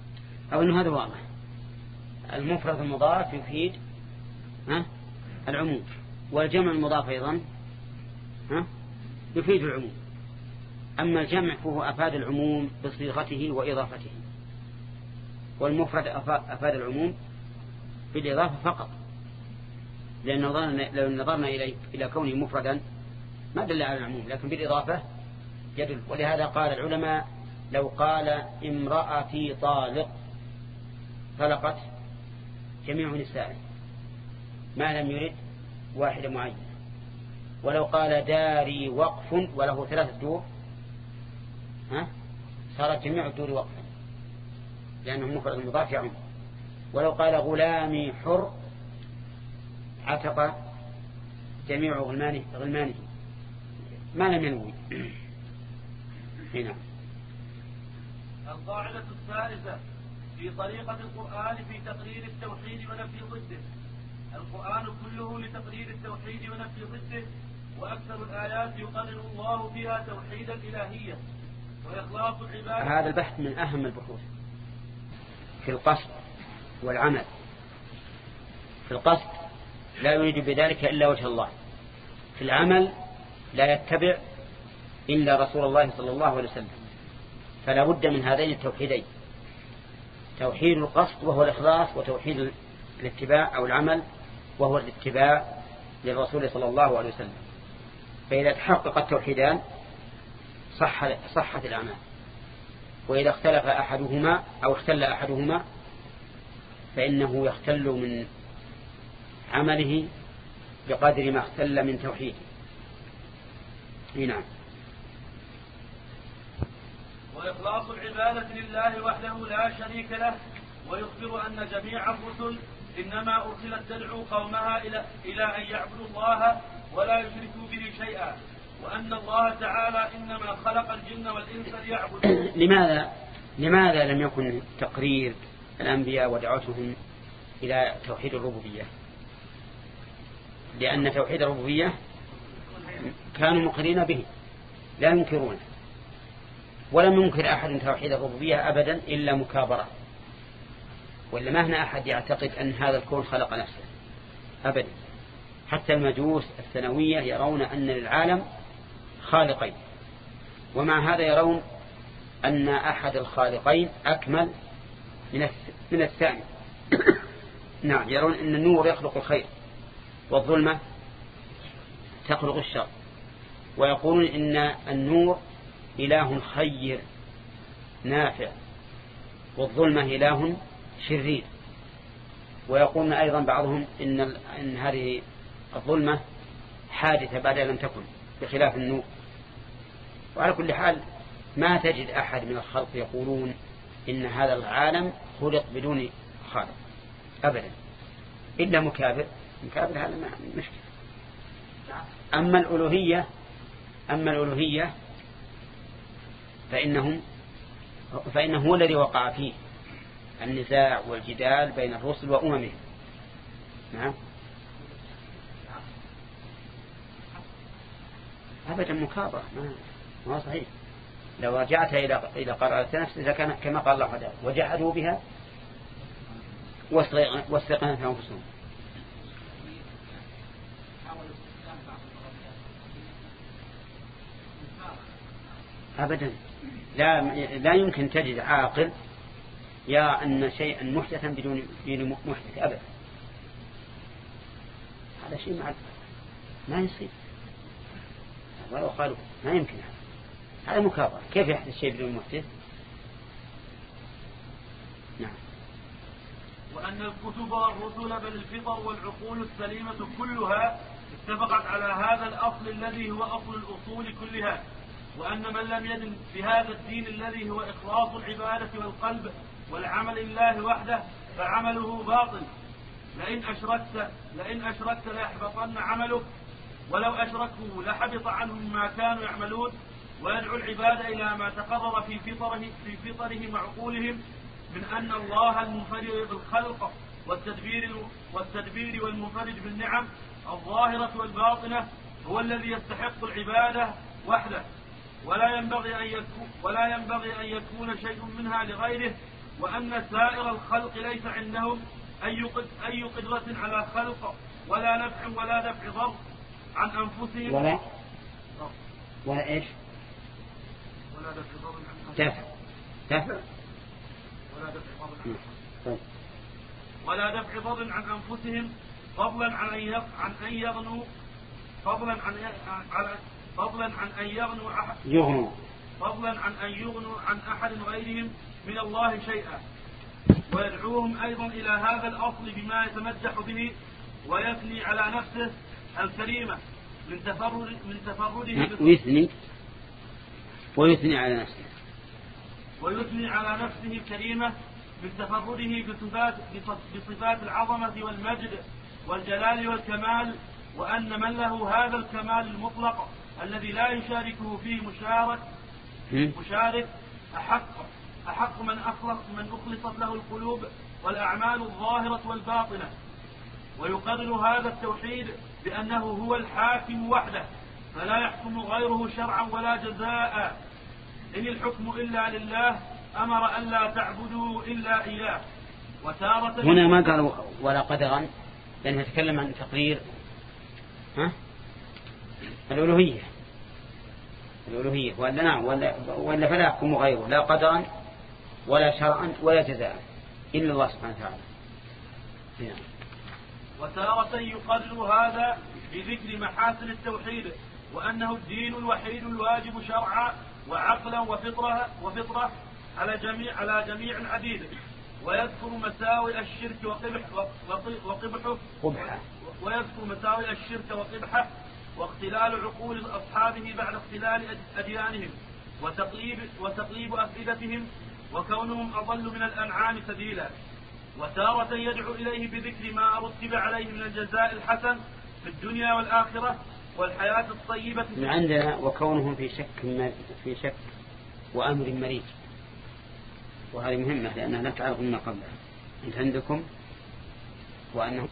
أو أنه هذا واضح. المفرد المضاف يفيد ها العموم، والجمع المضاف أيضا ها يفيد العموم. أما الجمع فهو أفاد العموم بصيغته وإضافته، والمفرد أفاد العموم بالإضافة فقط، لأن لو نظرنا إليه إلى كونه مفردا ما دل على العموم، لكن بالإضافة يدل. ولهذا قال العلماء لو قال امرأتي طالق طلقت جميع نسائه ما لم يرد واحدة معينة. ولو قال داري وقف وله ثلاثة دور ها صارت جميع الدور وقفا لأنه مفرد المضاف يعم. ولو قال غلامي حر عتق جميع غلمانه غلمانه ما لم ينوي. هنا القاعدة الثالثة في طريقة القرآن في تقرير التوحيد ونفي ضده. القرآن كله لتقرير التوحيد ونفي ضده، وأكثر الآيات يقرر الله فيها توحيد الإلهية وإخلاص العبادة. هذا البحث من أهم البحوث في القصد والعمل. في القصد لا يريد بذلك إلا وجه الله، في العمل لا يتبع إلا رسول الله صلى الله عليه وسلم. فلا بد من هذين التوحيدين، توحيد القصد وهو الإخلاص، وتوحيد الاتباع أو العمل وهو الاتباع للرسول صلى الله عليه وسلم. فإذا تحقق التوحيدان صح صحت الأعمال، وإذا اختلف أحدهما أو اختل أحدهما فإنه يختل من عمله بقدر ما اختل من توحيده. نعم. وإخلاص العبادة لله وحده لا شريك له، ويخبر أن جميع الرسل إنما أرسلت تدعو قومها إلى إلى أن يعبدوا الله ولا يشركوا به شيئا، وأن الله تعالى إنما خلق الجن والإنس ليعبدوا. لماذا لماذا لم يكن تقرير الأنبياء ودعوتهم إلى توحيد الربوبية؟ لأن توحيد الربوبية كانوا مقرين به لا ينكرونه، ولم ينكر أحد توحيد الربوبية أبدا إلا مكابرة، ولا ما هنا أحد يعتقد أن هذا الكون خلق نفسه أبدا. حتى المجوس الثانوية يرون أن للعالم خالقين، ومع هذا يرون أن أحد الخالقين أكمل من الثاني. نعم، يرون أن النور يخلق الخير والظلمة تخلق الشر، ويقولون إن النور إله خير نافع والظلمة إله شرير. ويقولون أيضا بعضهم إن, إن هذه الظلمة حادثة بعد أن لم تكن بخلاف النور. وعلى كل حال ما تجد أحد من الخلق يقولون إن هذا العالم خلق بدون خالق أبدا إلا مكابر. مكابر هذا ما مشكلة. أما الألوهية أما الألوهية فإنهم فإنه هو الذي وقع فيه النزاع والجدال بين الرسل وأممهم. نعم أبدا مكابرة ما هو صحيح. لو رجعت إلى إلى قراءة نفس إذا كان كما قال الله تعالى وجحدوا بها واستيقنتها في أنفسهم. أبدا لا لا يمكن تجد عاقل يرى أن شيئا محدثا بدون محدث أبدا. هذا شيء معد ما يصير، ولو قالوا ما يمكن هذا مكابرة. كيف يحدث شيء بدون محدث؟ نعم. وأن الكتب والرسل بل الفطر والعقول السليمة كلها اتفقت على هذا الأصل الذي هو أصل الأصول كلها، وأن من لم يدن بهذا الدين الذي هو إخلاص العبادة والقلب والعمل لله وحده فعمله باطل. لئن أشركت لئن أشركت ليحبطن عملك، ولو أشركوا لحبط عنهم ما كانوا يعملون. ويدعو العباد إلى ما تقرر في فطره في فطرهم وعقولهم من أن الله المنفرد بالخلق والتدبير والتدبير والمنفرد بالنعم الظاهرة والباطنة هو الذي يستحق العبادة وحده، ولا ينبغي أن يكون ولا ينبغي أن يكون شيء منها لغيره، وأن سائر الخلق ليس عندهم أي أي قدرة على خلق ولا نفع ولا دفع ضر عن أنفسهم ولا ولا إيش ولا دفع ضر عن دفع دفع ولا دفع ضر عن ولا دفع ضر عن أنفسهم فضلا عن أن عن أن يغنوا فضلا عن على فضلا عن أن يغنوا أحد يغنوا فضلا عن أن يغنوا عن أحد غيرهم من الله شيئا. ويدعوهم أيضا إلى هذا الأصل بما يتمدح به ويثني على نفسه الكريمة من تفرد من تفرده ويثني ويثني على نفسه ويثني على نفسه الكريمة من تفرده بصفات بصفات العظمة والمجد والجلال والكمال، وأن من له هذا الكمال المطلق الذي لا يشاركه فيه مشارك مشارك أحق أحق من أخلص من أخلصت له القلوب والأعمال الظاهرة والباطنة. ويقرر هذا التوحيد بأنه هو الحاكم وحده فلا يحكم غيره شرعا ولا جزاء. إن الحكم إلا لله أمر أن لا تعبدوا إلا إياه. وتارة هنا ما قالوا ولا قدرا لأنه يتكلم عن تقرير ها الألوهية الألوهية ولا نعم ولا, ولا فلا يحكم غيره لا قدرا ولا شرعا ولا جزاء إلا الله سبحانه وتعالى. نعم. وتارة يقرر هذا بذكر محاسن التوحيد وأنه الدين الوحيد الواجب شرعا وعقلا وفطرة وفطرة على جميع على جميع عديد. ويذكر مساوئ الشرك وقبح وقبحه قبحه ويذكر مساوئ الشرك وقبحه واختلال عقول أصحابه بعد اختلال أديانهم وتقليب وتقليب أفئدتهم وكونهم أضل من الأنعام سبيلا. وتارة يدعو إليه بذكر ما رتب عليه من الجزاء الحسن في الدنيا والآخرة والحياة الطيبة من عندنا وكونهم في شك في شك وأمر مريج، وهذه مهمة لأنها لا تعرف ما قبلها. أنت عندكم وأنه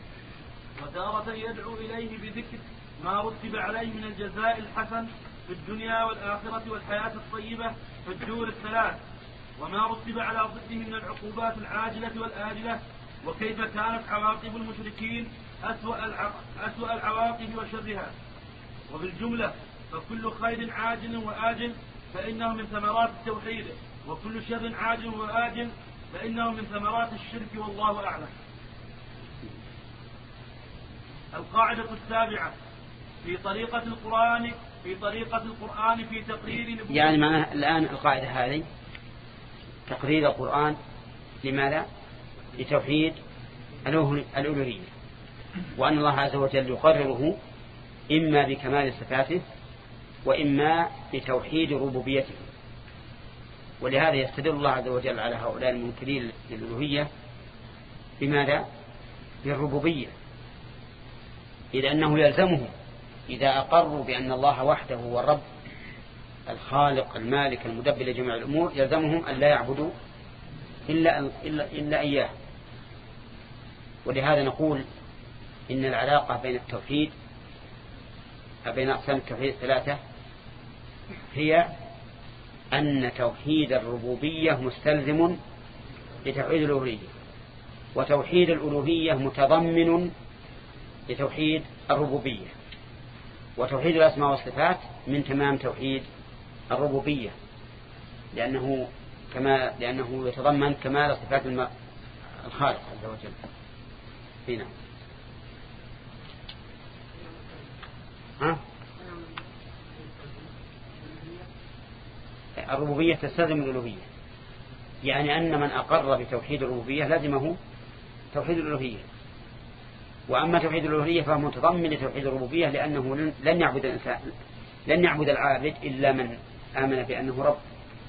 وتارة يدعو إليه بذكر ما رتب عليه من الجزاء الحسن في الدنيا والآخرة والحياة الطيبة في الدور الثلاث وما رتب على ضده من العقوبات العاجلة والآجلة وكيف كانت عواقب المشركين أسوأ العواقب وشرها. وبالجملة فكل خير عاجل وآجل فإنه من ثمرات التوحيد وكل شر عاجل وآجل فإنه من ثمرات الشرك والله أعلم. القاعدة السابعة في طريقة القرآن في طريقة القرآن في تقرير يعني معناه الآن القاعدة هذه تقرير القرآن لماذا؟ لتوحيد الألوهية، وأن الله عز وجل يقرره إما بكمال صفاته وإما بتوحيد ربوبيته. ولهذا يستدل الله عز وجل على هؤلاء المنكرين للألوهية بماذا؟ بالربوبية، إذ أنه يلزمهم إذا أقروا بأن الله وحده هو الرب الخالق المالك المدبر لجميع الأمور يلزمهم أن لا يعبدوا إلا, إلا, إلا إياه. ولهذا نقول إن العلاقة بين التوحيد بين أقسام التوحيد الثلاثة هي أن توحيد الربوبية مستلزم لتوحيد الألوهية، وتوحيد الألوهية متضمن لتوحيد الربوبية، وتوحيد الأسماء والصفات من تمام توحيد الربوبية لأنه كما لأنه يتضمن كمال صفات الخالق عز وجل. هنا ها الربوبية تستلزم الألوهية، يعني أن من أقر بتوحيد الربوبية لازمه توحيد الألوهية. وأما توحيد الألوهية فهو متضمن لتوحيد الربوبية لأنه لن يعبد الإنسان لن يعبد العابد إلا من آمن بأنه رب.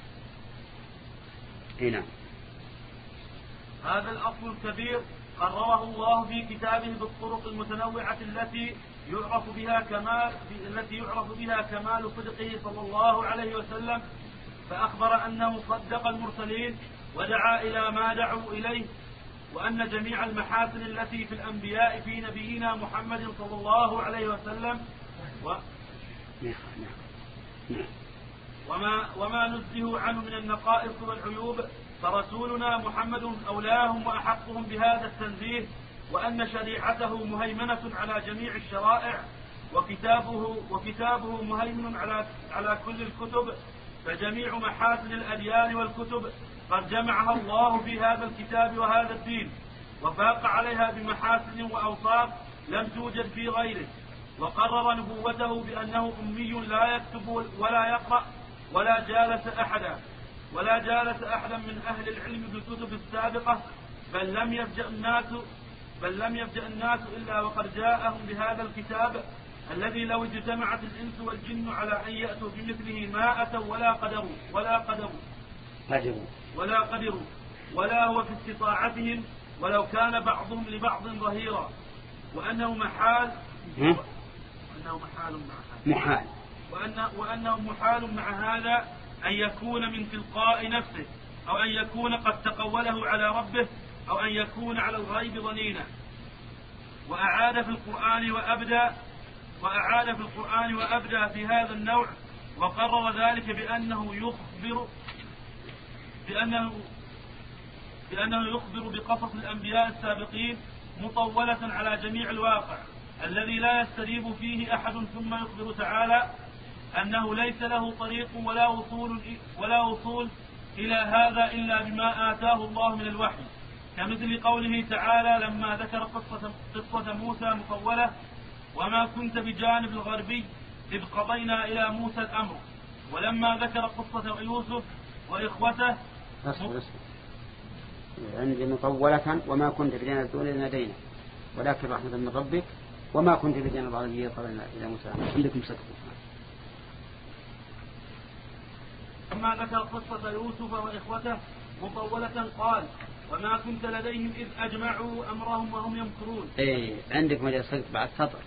هنا هذا الأصل الكبير قرره الله في كتابه بالطرق المتنوعة التي يعرف بها كمال التي يعرف بها كمال صدقه صلى الله عليه وسلم، فأخبر أنه صدق المرسلين ودعا إلى ما دعوا إليه، وأن جميع المحاسن التي في الأنبياء في نبينا محمد صلى الله عليه وسلم و وما, وما نزه عنه من النقائص والعيوب فرسولنا محمد أولاهم وأحقهم بهذا التنزيه، وأن شريعته مهيمنة على جميع الشرائع، وكتابه وكتابه مهيمن على على كل الكتب، فجميع محاسن الأديان والكتب قد جمعها الله في هذا الكتاب وهذا الدين، وفاق عليها بمحاسن وأوصاف لم توجد في غيره، وقرر نبوته بأنه أمي لا يكتب ولا يقرأ ولا جالس أحدا ولا جالس أحدا من أهل العلم بالكتب السابقة، بل لم يفجأ الناس بل لم يفجأ الناس إلا وقد جاءهم بهذا الكتاب الذي لو اجتمعت الإنس والجن على أن يأتوا بمثله ما أتوا ولا قدروا ولا قدروا ولا قدروا ولا هو في استطاعتهم، ولو كان بعضهم لبعض ظهيرا، وأنه محال وأنه محال مع هذا محال وأن وأنه محال مع هذا أن يكون من تلقاء نفسه، أو أن يكون قد تقوله على ربه، أو أن يكون على الغيب ظنينا. وأعاد في القرآن وأبدى وأعاد في القرآن وأبدى في هذا النوع، وقرر ذلك بأنه يخبر بأنه بأنه يخبر بقصص الأنبياء السابقين مطولة على جميع الواقع الذي لا يستجيب فيه أحد، ثم يخبر تعالى أنه ليس له طريق ولا وصول ولا وصول إلى هذا إلا بما آتاه الله من الوحي، كمثل قوله تعالى لما ذكر قصة, قصة موسى مطولة: وما كنت بجانب الغربي إذ قضينا إلى موسى الأمر، ولما ذكر قصة يوسف وإخوته أصبر أصبر عندي مطولة وما كنت بجانب الدون إذ نادينا ولكن رحمة من ربك وما كنت بجانب الغربي إذ قضينا إلى موسى الأمر. عندكم سكتوا. لما ذكر قصة يوسف وإخوته مطولة قال: وما كنت لديهم إذ أجمعوا أمرهم وهم يمكرون. إيه عندك مجال سكت بعد سطر.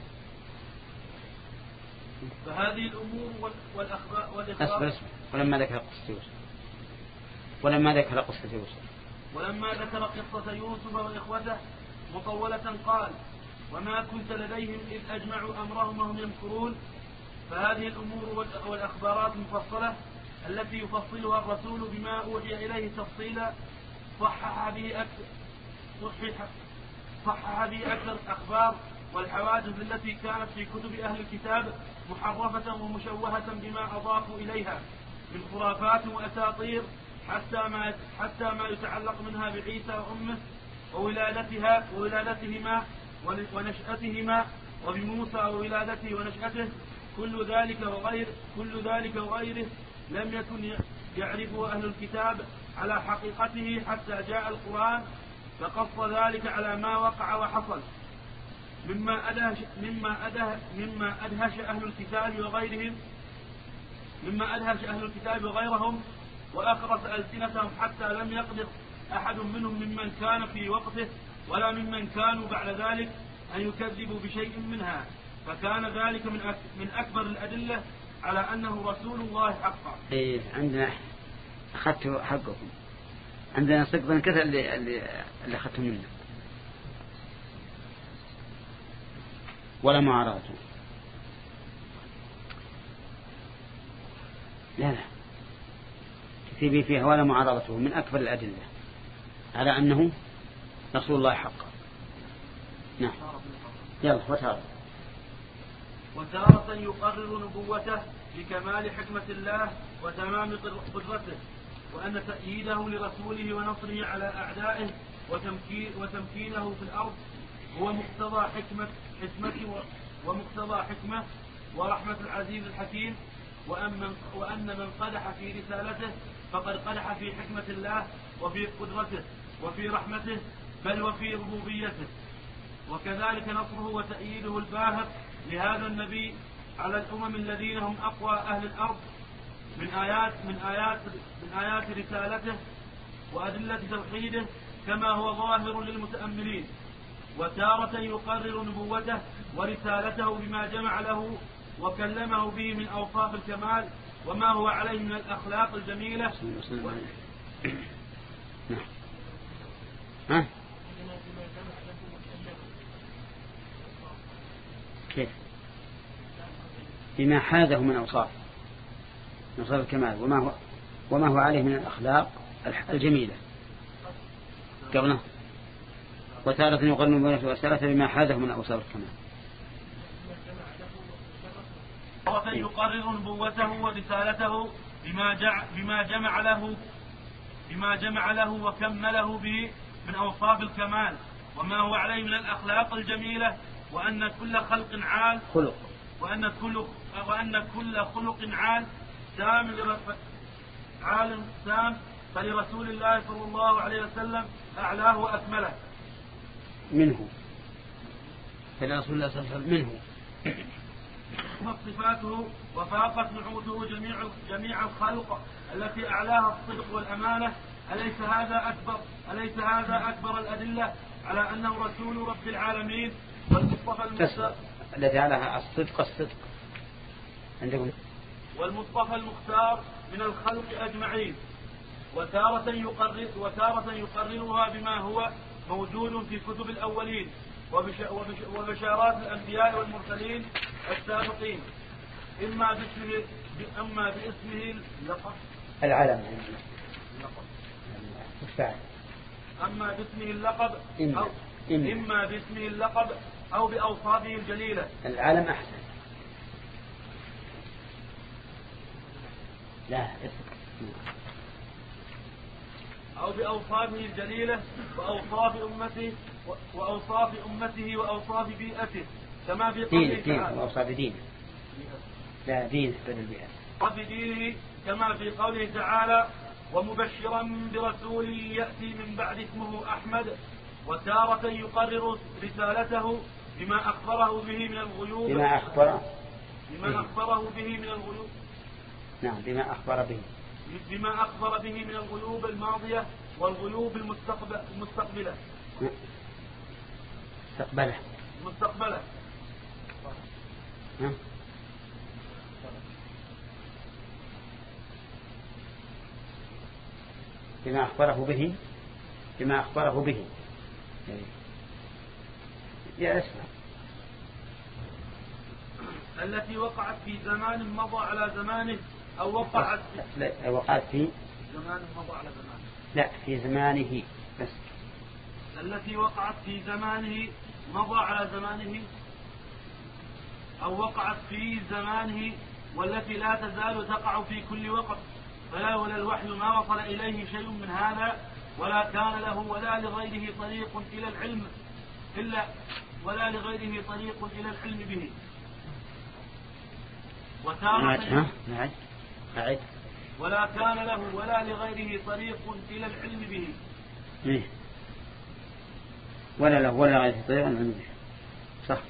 فهذه الأمور والأخبار أصبر أصبر ولما ذكر قصة يوسف ولما ذكر قصة يوسف ولما ذكر قصة يوسف وإخوته مطولة قال: وما كنت لديهم إذ أجمعوا أمرهم وهم يمكرون. فهذه الأمور والأخبارات المفصلة التي يفصلها الرسول بما أوحي إليه تفصيلا صحح به أكثر صحح صحح به أكثر الأخبار والحوادث التي كانت في كتب أهل الكتاب محرفة ومشوهة بما أضافوا إليها من خرافات وأساطير، حتى ما حتى ما يتعلق منها بعيسى وأمه وولادتها وولادتهما ونشأتهما، وبموسى وولادته ونشأته، كل ذلك وغير كل ذلك وغيره لم يكن يعرفه أهل الكتاب على حقيقته حتى جاء القرآن فقص ذلك على ما وقع وحصل مما أدهش مما أده مما أدهش أهل الكتاب وغيرهم مما أدهش أهل الكتاب وغيرهم وأخرس ألسنتهم حتى لم يقدر أحد منهم ممن كان في وقته ولا ممن كانوا بعد ذلك أن يكذبوا بشيء منها، فكان ذلك من من أكبر الأدلة على أنه رسول الله حقا. إيه عندنا أخذتوا حقكم، عندنا صدق كذا اللي اللي اللي أخذتوا منه ولا معارضة. لا لا تكتبي فيها ولا معارضته من أكبر الأدلة على أنه رسول الله حقا. نعم يلا. وتارة وتارة يقرر نبوته بكمال حكمة الله وتمام قدرته، وأن تأييده لرسوله ونصره على أعدائه وتمكين وتمكينه في الأرض هو مقتضى حكمة حكمة ومقتضى حكمة ورحمة العزيز الحكيم، وأن وأن من قدح في رسالته فقد قدح في حكمة الله وفي قدرته وفي رحمته بل وفي ربوبيته. وكذلك نصره وتأييده الباهر لهذا النبي على الأمم الذين هم أقوى أهل الأرض من آيات من آيات من آيات رسالته وأدلة توحيده كما هو ظاهر للمتأملين. وتارة يقرر نبوته ورسالته بما جمع له وكلمه به من أوصاف الكمال وما هو عليه من الأخلاق الجميلة. ها كيف بما حاذه من أوصاف من أوصاف الكمال وما هو وما هو عليه من الأخلاق الجميلة قبله وتارة يقرن بنفسه وسالة بما حاذه من أوصاف الكمال. تارة يقرر نبوته ورسالته بما جمع, بما جمع له بما جمع له وكمله به من أوصاف الكمال وما هو عليه من الأخلاق الجميلة، وأن كل خلق عال خلق وأن كل وأن كل خلق عال سام عال سام فلرسول الله صلى الله عليه وسلم أعلاه وأكمله منه فلرسول الله صلى الله عليه وسلم منه صفاته وفاقت نعوته جميع جميع الخلق التي أعلاها الصدق والأمانة. أليس هذا أكبر أليس هذا أكبر الأدلة على أنه رسول رب العالمين والمصطفى المختار الذي أعلاها الصدق الصدق عندكم والمصطفى المختار من الخلق أجمعين. وتارة يقرر وتارة يقررها بما هو موجود في كتب الأولين وبشارات الأنبياء والمرسلين السابقين، إما باسمه أما باسمه اللقب العلم أما باسمه اللقب إما, أو إما. إما باسمه اللقب أو بأوصافه الجليلة. العلم أحسن. لا أو بأوصافه الجليلة وأوصاف أمته وأوصاف أمته وأوصاف بيئته كما في قوله تعالى وأوصاف دينه لا دين بدل بيئة وأوصاف دينه كما في قوله تعالى ومبشرا برسول يأتي من بعد اسمه أحمد. وتارة يقرر رسالته بما أخبره به من الغيوب بما أخبره بما أخبره به من الغيوب نعم بما أخبر به بما أخبر به من الغيوب الماضية والغيوب المستقبل المستقبلة مستقبله مستقبلة نعم بما أخبره به بما أخبره به يا أسمع التي وقعت في زمان مضى على زمانه أو وقعت لا وقعت في زمان مضى على زمانه لا في زمانه بس التي وقعت في زمانه مضى على زمانه أو وقعت في زمانه والتي لا تزال تقع في كل وقت فلا ولا الوحي ما وصل إليه شيء من هذا ولا كان له ولا لغيره طريق إلى العلم إلا ولا لغيره طريق إلى العلم به. وتارة ولا كان له ولا لغيره طريق إلى العلم به إيه؟ ولا له ولا لغيره طريق إلى العلم به صح.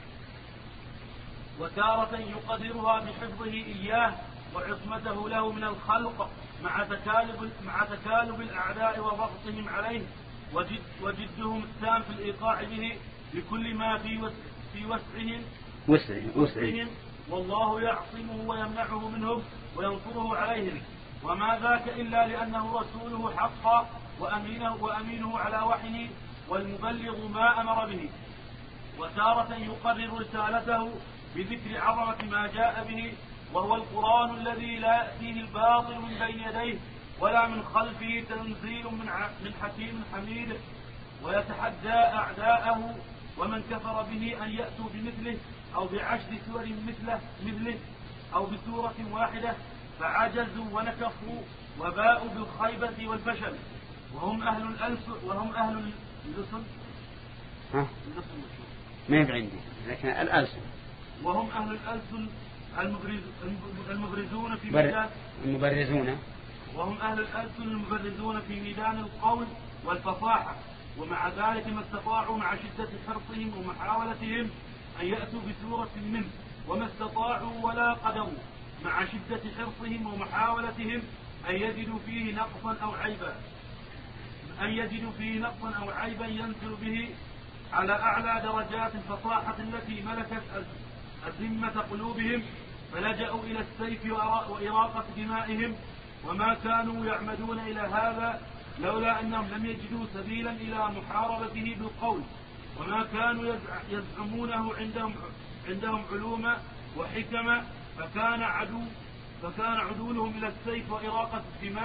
وتارة يقدرها بحفظه إياه وعصمته له من الخلق مع تكالب مع تكالب الأعداء وضغطهم عليه وجد وجدهم التام في الإيقاع به بكل ما في وسع في وسعهم وسعهم وسعهم والله يعصمه ويمنعه منهم وينصره عليهم وما ذاك إلا لأنه رسوله حقا وأمينه, وأمينه على وحيه والمبلغ ما أمر به. وتارة يقرر رسالته بذكر عظمة ما جاء به وهو القرآن الذي لا يأتيه الباطل من بين يديه ولا من خلفه تنزيل من من حكيم حميد. ويتحدى أعداءه ومن كفر به أن يأتوا بمثله أو بعشر سور مثله مثله أو بسورة واحدة فعجزوا ونكفوا وباءوا بالخيبة والفشل وهم أهل الألف وهم أهل اللسن ها ما يبقى عندي لكن الألسن وهم أهل الألسن المبرز المبرزون في ميدان المبرزون وهم أهل الألسن المبرزون في ميدان القول والفصاحة ومع ذلك ما استطاعوا مع شدة حرصهم ومحاولتهم أن يأتوا بسورة منه وما استطاعوا ولا قدروا مع شدة حرصهم ومحاولتهم أن يجدوا فيه نقصا أو عيبا أن يجدوا فيه نقصا أو عيبا ينزل به على أعلى درجات الفصاحة التي ملكت أزمة قلوبهم فلجأوا إلى السيف وإراقة دمائهم وما كانوا يعمدون إلى هذا لولا أنهم لم يجدوا سبيلا إلى محاربته بالقول وما كانوا يزعمونه عندهم عندهم علوم وحكمة فكان عدو فكان عدولهم إلى السيف وإراقة الدماء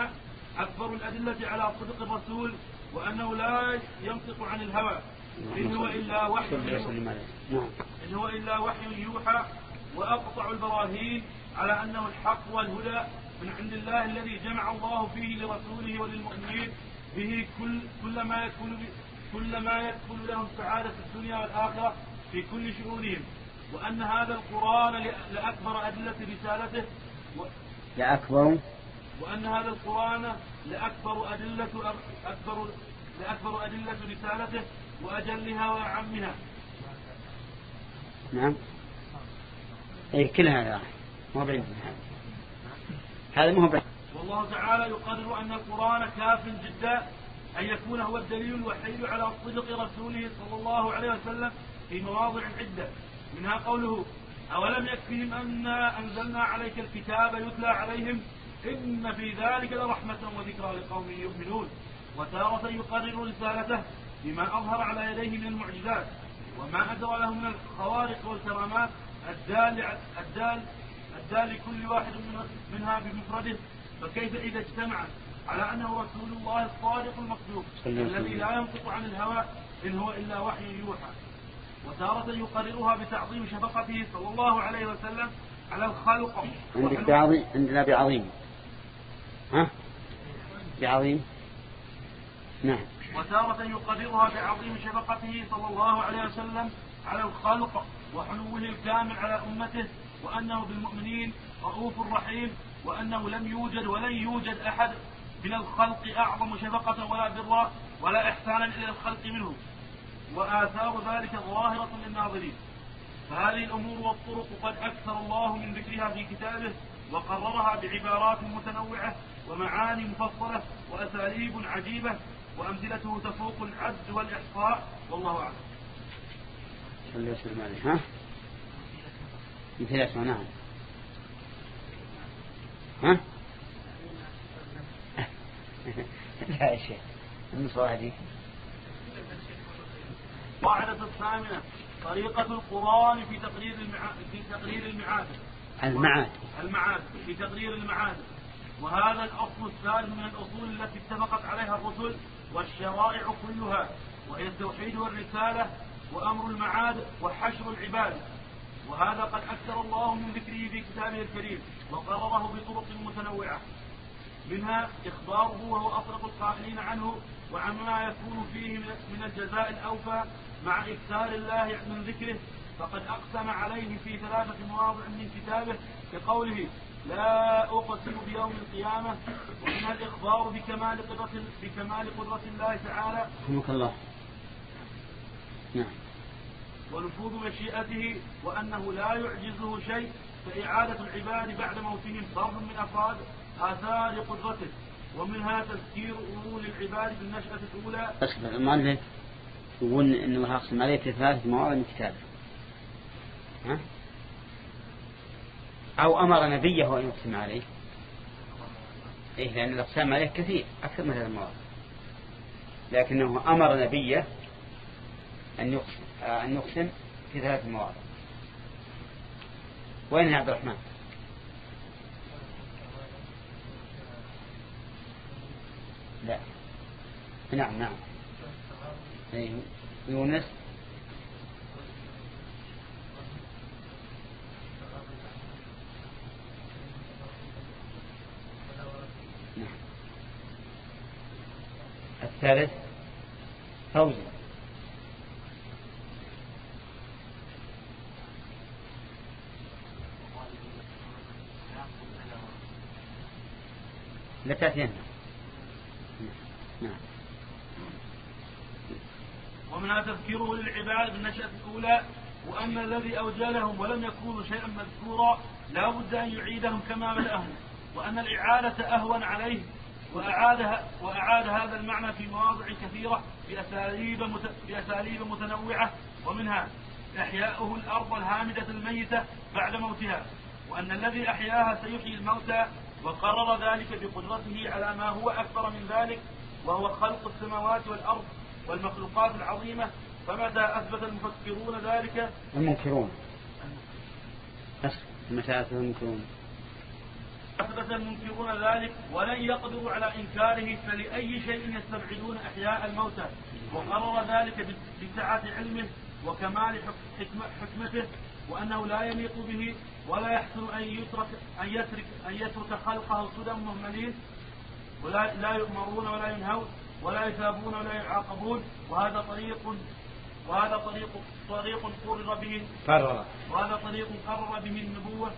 أكبر الأدلة على صدق الرسول وأنه لا ينطق عن الهوى إن هو إلا وحي إن هو إلا وحي يوحى، وأقطع البراهين على أنه الحق والهدى من عند الله الذي جمع الله فيه لرسوله وللمؤمنين به كل كل ما يكون كل ما يكون لهم سعادة الدنيا والآخرة في كل شؤونهم، وأن هذا القرآن لأكبر أدلة رسالته و... لأكبر وأن هذا القرآن لأكبر أدلة أكبر لأكبر أدلة رسالته وأجلها وأعمها. نعم أي كل هذا ما بعيد هذا ما هو بعيد. والله تعالى يقرر أن القرآن كاف جدا أن يكون هو الدليل الوحيد على صدق رسوله صلى الله عليه وسلم في مواضع عدة، منها قوله أولم يكفهم أنا أنزلنا عليك الكتاب يتلى عليهم إن في ذلك لرحمة وذكرى لقوم يؤمنون. وتارة يقرر رسالته بما أظهر على يديه من المعجزات وما أدرى له من الخوارق والكرامات الدال, الدال, الدال لكل واحد منها بمفرده، فكيف إذا اجتمعت على أنه رسول الله الصادق المصدوق الذي لا ينطق عن الهوى إن هو إلا وحي يوحى. وتارة يقررها بتعظيم شفقته صلى الله عليه وسلم على الخلق. عندك بعظيم عندنا بعظيم ها بعظيم نعم. وتارة يقررها بعظيم شفقته صلى الله عليه وسلم على الخلق وحنوه الكامل على أمته، وأنه بالمؤمنين رؤوف رحيم، وأنه لم يوجد ولن يوجد أحد من الخلق أعظم شفقة ولا برا ولا إحسانا إلى الخلق منه، وآثار ذلك ظاهرة للناظرين. فهذه الأمور والطرق قد أكثر الله من ذكرها في كتابه وقررها بعبارات متنوعة ومعاني مفصلة وأساليب عجيبة، وأمثلته تفوق العد والإحصاء، والله أعلم. صلى الله عليه ها مثل اسمه نعم ها لا يا شيخ المصاهدي. القاعدة الثامنة طريقة القرآن في تقرير المعاد في تقرير المعاد المعاد المعاد في تقرير المعاد وهذا الأصل الثالث من الأصول التي اتفقت عليها الرسل والشرائع كلها، وهي التوحيد والرسالة وأمر المعاد وحشر العباد. وهذا قد أكثر الله من ذكره في كتابه الكريم وقرره بطرق متنوعة، منها إخباره وهو أطلق القائلين عنه وعما يكون فيه من الجزاء الأوفى مع إكثار الله من ذكره، فقد أقسم عليه في ثلاثة مواضع من كتابه كقوله لا أقسم بيوم القيامة، ومنها الإخبار بكمال قدرة بكمال قدرة الله تعالى رحمك الله نعم ونفوذ مشيئته وأنه لا يعجزه شيء، فإعادة العباد بعد موتهم فرد من أفراد آثار قدرته. ومنها تذكير أمور العباد بالنشأة الأولى. بس المؤلف يقول إنه هقسم عليه في ثلاثة مواضع من كتابه ها؟ أو أمر نبيه أن يقسم عليه إيه، لأن الأقسام عليه كثير أكثر من هذا المواضع، لكنه أمر نبيه أن يقسم أن يقسم في ثلاث مواضع. وين يا عبد الرحمن؟ لا نعم نعم أيه. يونس نعم. الثالث فوزي لا تأتينا نعم. ومنها تذكيره للعباد بالنشأة الأولى، وأن الذي أوجدهم ولم يكونوا شيئا مذكورا لا بد أن يعيدهم كما بدأهم، وأن الإعادة أهون عليه، وأعاد, وأعاد هذا المعنى في مواضع كثيرة بأساليب, مت... بأساليب متنوعة، ومنها إحياؤه الأرض الهامدة الميتة بعد موتها، وأن الذي أحياها سيحيي الموتى، وقرر ذلك بقدرته على ما هو أكبر من ذلك وهو خلق السماوات والأرض والمخلوقات العظيمة. فمتى أثبت المفكرون ذلك المنكرون متى أثبت المنكرون أثبت المنكرون ذلك ولن يقدروا على إنكاره، فلأي شيء يستبعدون إحياء الموتى؟ وقرر ذلك بسعة علمه وكمال حكمته، وأنه لا يليق به ولا يحسن أن يترك أن يترك أن يترك خلقه سدى مهملين، ولا لا يؤمرون ولا ينهون ولا يثابون ولا يعاقبون. وهذا طريق وهذا طريق طريق قرر به قرر وهذا طريق قرر به النبوة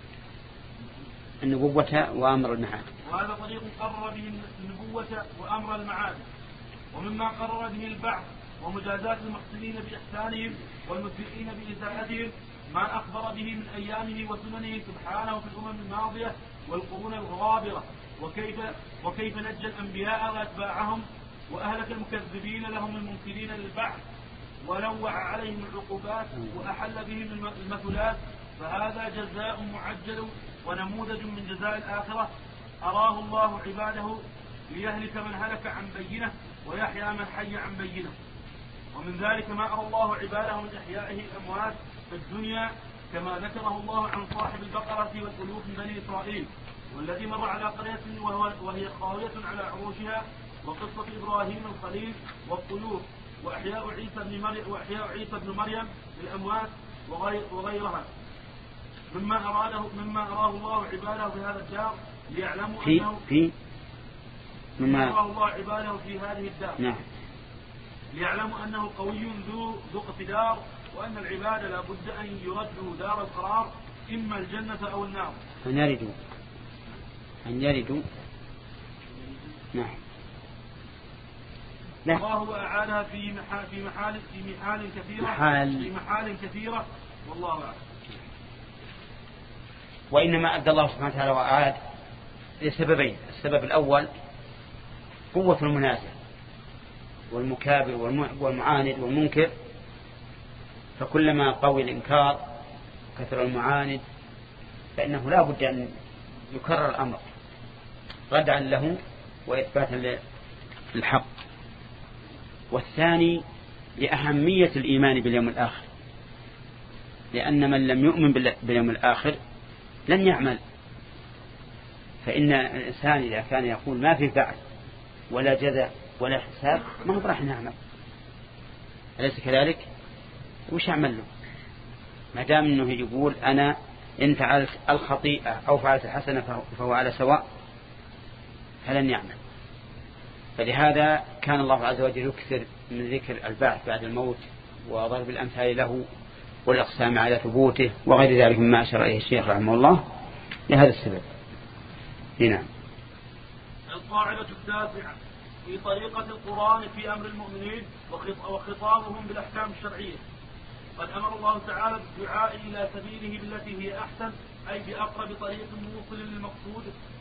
النبوة وأمر المعاد وهذا طريق قرر به النبوة وأمر المعاد. ومما قرر به البعث ومجازات المحسنين بإحسانهم والمسيئين بإساءتهم ما أخبر به من أيامه وسننه سبحانه في الأمم الماضية والقرون الغابرة، وكيف وكيف نجى الأنبياء وأتباعهم وأهلك المكذبين لهم المنكرين للبعث، ونوع عليهم العقوبات وأحل بهم المثلات. فهذا جزاء معجل ونموذج من جزاء الآخرة أراه الله عباده ليهلك من هلك عن بينه ويحيى من حي عن بينه. ومن ذلك ما أرى الله عباده من إحيائه الأموات في الدنيا، كما ذكره الله عن صاحب البقرة والألوف من بني إسرائيل، والذي مر على قرية وهي خاوية على عروشها، وقصة إبراهيم الخليل والطيور، وإحياء عيسى بن مريم وإحياء عيسى بن مريم للأموات وغيرها مما أراده مما أراه الله عباده في هذا الدار ليعلموا في أنه في مما أراه الله عباده في هذه الدار نعم ليعلموا أنه قوي ذو ذو اقتدار، وأن العباد لا بد أن يردوا دار القرار إما الجنة أو النار. أن يردوا أن يردوا نعم الله وأعادها في محال في محال في محال كثيرة محال في محال كثيرة والله أعلم. وإنما أدى الله سبحانه وتعالى وأعاد لسببين: السبب الأول قوة المنازع والمكابر والمعاند والمنكر، فكلما قوي الإنكار كثر المعاند فإنه لا بد أن يكرر الأمر ردعا له وإثباتا للحق. والثاني لأهمية الإيمان باليوم الآخر، لأن من لم يؤمن باليوم الآخر لن يعمل. فإن الإنسان إذا كان يقول ما في بعث ولا جزاء ولا حساب ما هو راح نعمل، أليس كذلك؟ وش أعمل له ما دام أنه يقول أنا إن فعلت الخطيئة أو فعلت الحسنة فهو على سواء، فلن يعمل. فلهذا كان الله عز وجل يكثر من ذكر البعث بعد الموت وضرب الأمثال له والإقسام على ثبوته وغير ذلك مما أشار إليه الشيخ رحمه الله لهذا السبب. هنا القاعدة التاسعة في طريقة القرآن في أمر المؤمنين وخطابهم بالأحكام الشرعية. قد أمر الله تعالى بالدعاء إلى سبيله بالتي هي أحسن، أي بأقرب طريق موصل للمقصود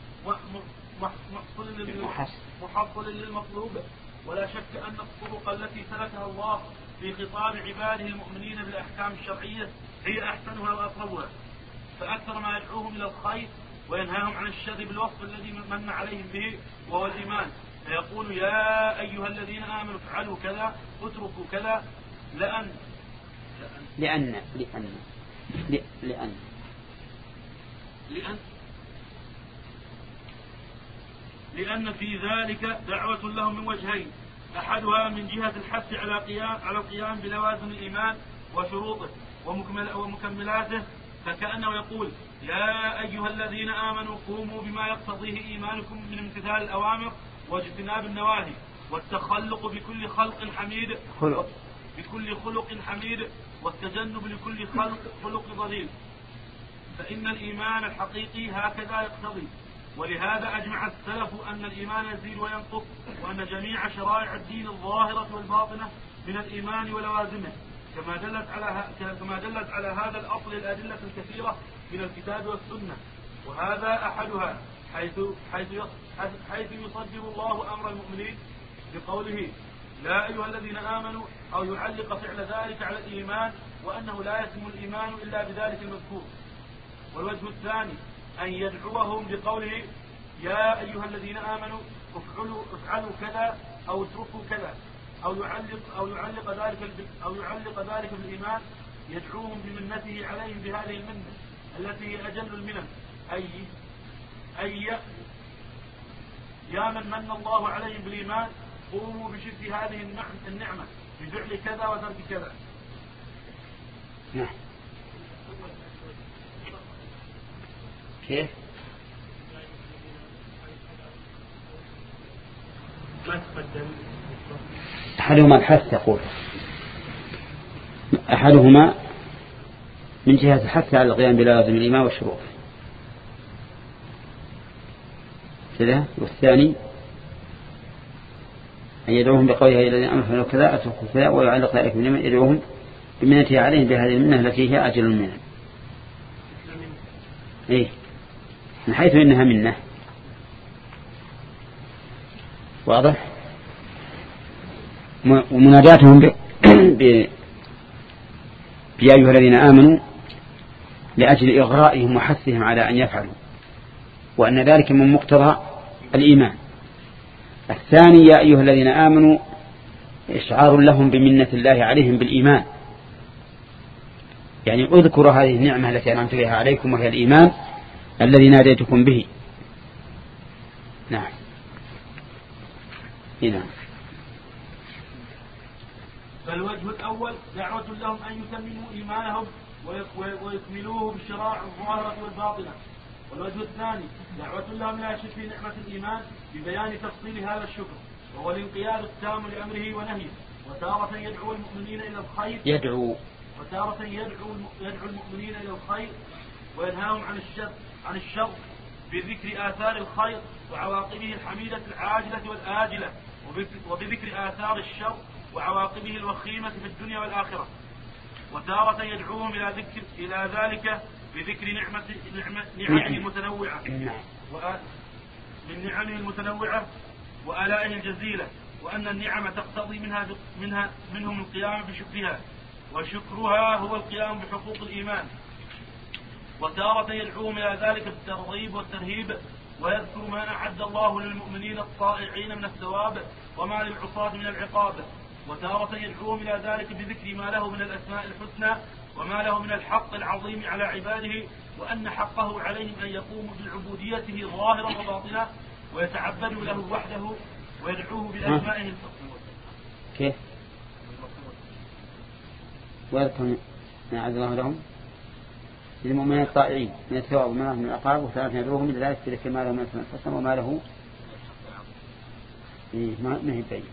محصل للمطلوب. ولا شك أن الطرق التي سلكها الله في خطاب عباده المؤمنين بالأحكام الشرعية هي أحسنها وأقربها، فأكثر ما يدعوهم إلى الخير وينهاهم عن الشر بالوصف الذي من عليهم به وهو الإيمان، فيقول يا أيها الذين آمنوا افعلوا كذا اتركوا كذا لأن لأن لأن لأن لأن لأن في ذلك دعوة لهم من وجهين: أحدها من جهة الحث على قيام على القيام بلوازم الإيمان وشروطه ومكملاته، فكأنه يقول يا أيها الذين آمنوا قوموا بما يقتضيه إيمانكم من امتثال الأوامر واجتناب النواهي والتخلق بكل خلق حميد خلق بكل خلق حميد والتجنب لكل خلق خلق ضليل، فإن الإيمان الحقيقي هكذا يقتضي. ولهذا أجمع السلف أن الإيمان يزيد وينقص، وأن جميع شرائع الدين الظاهرة والباطنة من الإيمان ولوازمه، كما دلت على كما دلت على هذا الأصل الأدلة الكثيرة من الكتاب والسنة. وهذا أحدها حيث حيث حيث يصدر الله أمر المؤمنين بقوله لا أيها الذين آمنوا، أو يعلق فعل ذلك على الإيمان وأنه لا يتم الإيمان إلا بذلك المذكور. والوجه الثاني أن يدعوهم بقوله يا أيها الذين آمنوا افعلوا افعلوا كذا أو اتركوا كذا، أو يعلق أو يعلق ذلك أو يعلق ذلك بالإيمان، يدعوهم بمنته عليهم بهذه المنة التي هي أجل المنن، أي أي يا من من الله عليهم بالإيمان قوموا بشكل هذه النعمة بفعل كذا وترك كذا. نعم. كيف؟ ما تقدم أحدهما الحث يقول أحدهما من جهة الحث على القيام بلازم الإيمان والشروط كذا، والثاني أن يدعوهم بقولها إلى الذين أمروا كذا أتركوا كذا، ويعلق ذلك بمن يدعوهم بمنته عليهم بهذه المنة التي هي أجل المنة. إيه من حيث إنها منة. واضح. ومناجاتهم ب... ب... يا أيها الذين آمنوا لأجل إغرائهم وحثهم على أن يفعلوا، وأن ذلك من مقتضى الإيمان. الثاني يا أيها الذين آمنوا إشعار لهم بمنة الله عليهم بالإيمان، يعني اذكروا هذه النعمة التي أنعمت بها عليكم وهي الإيمان الذي ناديتكم به. نعم. نعم. فالوجه الأول دعوة لهم أن يتمموا إيمانهم ويكملوه بالشرائع الظاهرة والباطنة. والوجه الثاني دعوة لهم لا شك في نعمة الإيمان ببيان تفصيل هذا الشكر، وهو الانقياد التام لأمره ونهيه. وتارة يدعو المؤمنين إلى الخير يدعو وتارة يدعو يدعو المؤمنين إلى الخير وينهاهم عن الشر عن الشر بذكر آثار الخير وعواقبه الحميدة العاجلة والآجلة، وبذكر آثار الشر وعواقبه الوخيمة في الدنيا والآخرة. وتارة يدعوهم إلى ذكر إلى ذلك بذكر نعمة نعمة نعمه المتنوعة من نعمه المتنوعة وآلائه الجزيلة، وأن النعمة تقتضي منها منها منهم القيام بشكرها، وشكرها هو القيام بحقوق الإيمان. وتارة يدعوهم إلى ذلك بالترغيب والترهيب، ويذكر ما أعد الله للمؤمنين الطائعين من الثواب وما للعصاة من العقاب. وتارة يدعوهم إلى ذلك بذكر ما له من الأسماء الحسنى وما له من الحق العظيم على عباده، وأن حقه عليهم أن يقوموا بعبوديته ظاهرا وباطنا ويتعبدوا له وحده ويدعوه بأسمائه الحسنى. كيف؟ ويذكر ما أعد الله لهم للمؤمنين الطائعين من الثواب وما له من العقاب، وثلاثة يدعوهم إلى ذلك بذكر ما له من الأسماء الحسنى وما له ما هي بين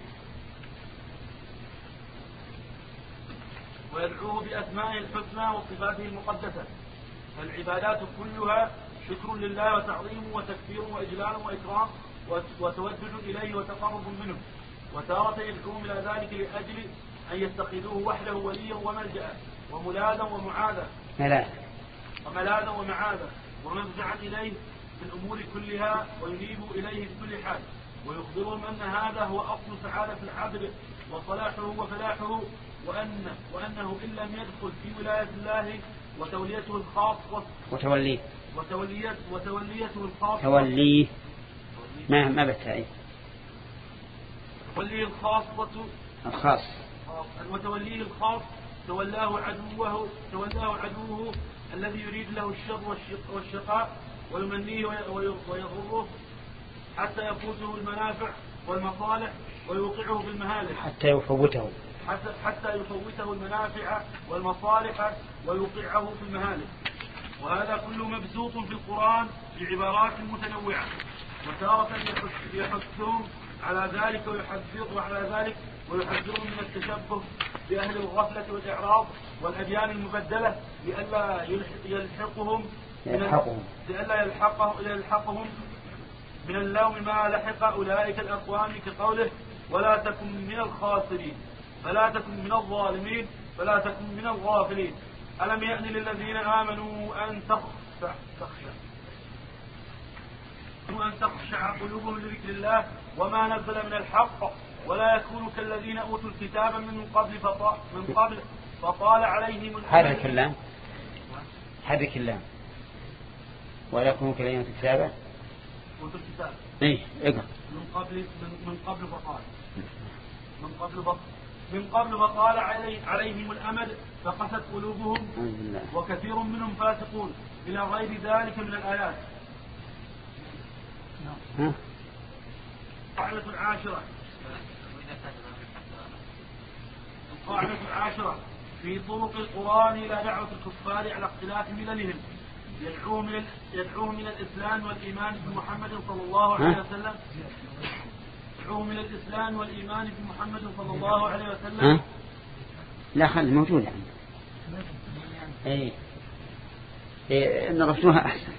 ويدعوه بأسمائه الحسنى وصفاته المقدسة. فالعبادات كلها شكر لله وتعظيم وتكبير وإجلال وإكرام وتوجه إليه وتقرب منه. وتارة يدعوهم إلى ذلك لأجل أن يتخذوه وحده وليا وملجأ وملاذا ومعاذا وملاذا ومعاذا ومفزعا إليه في الأمور كلها، وينيبوا إليه في كل حال، ويخبرهم أن هذا هو أصل سعادة العبد وصلاحه وفلاحه، وأن وأنه إن لم يدخل في ولاية الله وتوليته الخاصة وتوليه وتوليته وتوليته الخاصة توليه ما ما بتاعي توليه الخاصة الخاص وتوليه الخاص تولاه عدوه تولاه عدوه الذي يريد له الشر والشقاء ويمنيه ويضره حتى يفوته المنافع والمصالح ويوقعه في المهالك حتى يفوته حتى, حتى يفوته المنافع والمصالح ويوقعه في المهالك. وهذا كله مبسوط في القرآن بعبارات متنوعة، وتارة يحثهم على ذلك ويحذر على ذلك ويحذرهم من التشبه بأهل الغفلة والإعراض والأديان المبدلة لئلا يلحقهم يلحقهم لئلا يلحقهم يلحقهم من اللوم ما لحق أولئك الأقوام، كقوله ولا تكن من الخاسرين فلا تكن من الظالمين فلا تكن من الغافلين. ألم يأن للذين آمنوا أن تخشع تخشع وأن تخشع قلوبهم لذكر الله وما نزل من الحق ولا يكونوا كالذين أوتوا الكتاب من قبل فطال من قبل فطال عليهم الأمد. حرك اللام حرك اللام ولا يكونوا كالذين أوتوا الكتاب أوتوا الكتاب إيه اقرأ من قبل من, من قبل فطال من قبل فطال من قبل فطال علي عليهم الأمد فقست قلوبهم وكثير منهم فاسقون إلى غير ذلك من الآيات. ها؟ القاعدة العاشرة القاعدة العاشرة في طرق القرآن إلى دعوة الكفار على اختلاف مللهم يدعوهم إلى يدعوهم إلى الإسلام والإيمان بمحمد صلى الله عليه وسلم يدعوهم إلى الإسلام والإيمان بمحمد صلى الله عليه وسلم. ها؟ لا خلي موجودة عندي. إيه إيه نرسلوها أحسن.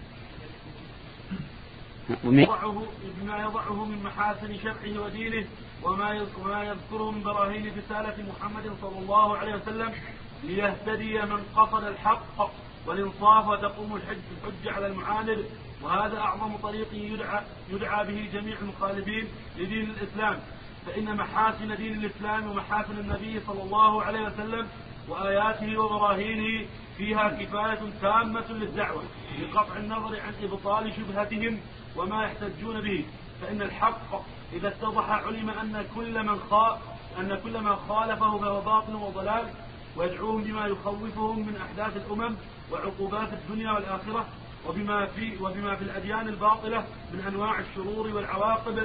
يضعه بما يضعه من محاسن شرعه ودينه وما وما يذكره من براهين رسالة محمد صلى الله عليه وسلم ليهتدي من قصد الحق والإنصاف وتقوم الحجة على المعاند. وهذا أعظم طريق يدعى, يدعى به جميع المخالفين لدين الإسلام، فإن محاسن دين الإسلام ومحاسن النبي صلى الله عليه وسلم وآياته وبراهينه فيها كفاية تامة للدعوة بقطع النظر عن إبطال شبهتهم وما يحتجون به، فإن الحق إذا اتضح علم أن كل من خا أن كل ما خالفه فهو باطل وضلال، ويدعوهم بما يخوفهم من أحداث الأمم وعقوبات الدنيا والآخرة وبما في وبما في الأديان الباطلة من أنواع الشرور والعواقب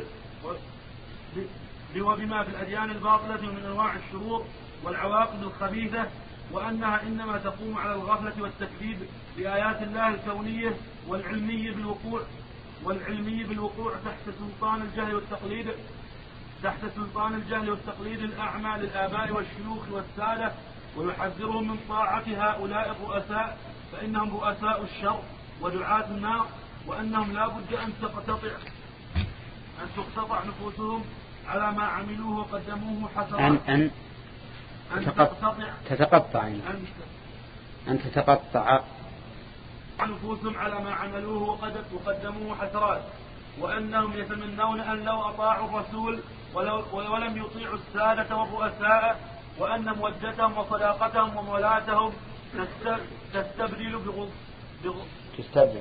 وبما في الأديان الباطلة من أنواع الشرور والعواقب الخبيثة، وأنها إنما تقوم على الغفلة والتكذيب بآيات الله الكونية والعلمي بالوقوع والعلمي بالوقوع تحت سلطان الجهل والتقليد تحت سلطان الجهل والتقليد الأعمى للآباء والشيوخ والسادة، ويحذرهم من طاعة هؤلاء الرؤساء فإنهم رؤساء الشر ودعاة النار، وأنهم لا بد أن تقتطع أن تقتطع نفوسهم على ما عملوه وقدموه حسرات أن أن أن تقتطع تتقطع أن أن تتقطع نفوسهم على ما عملوه وقدموه حسرات، وأنهم يتمنون أن لو أطاعوا الرسول ولو ولم يطيعوا السادة والرؤساء، وأن مودتهم وصداقتهم ومولاتهم تستبدل بغض تستبدل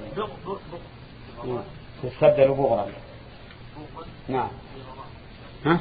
تستبدل بغضا. نعم. ها؟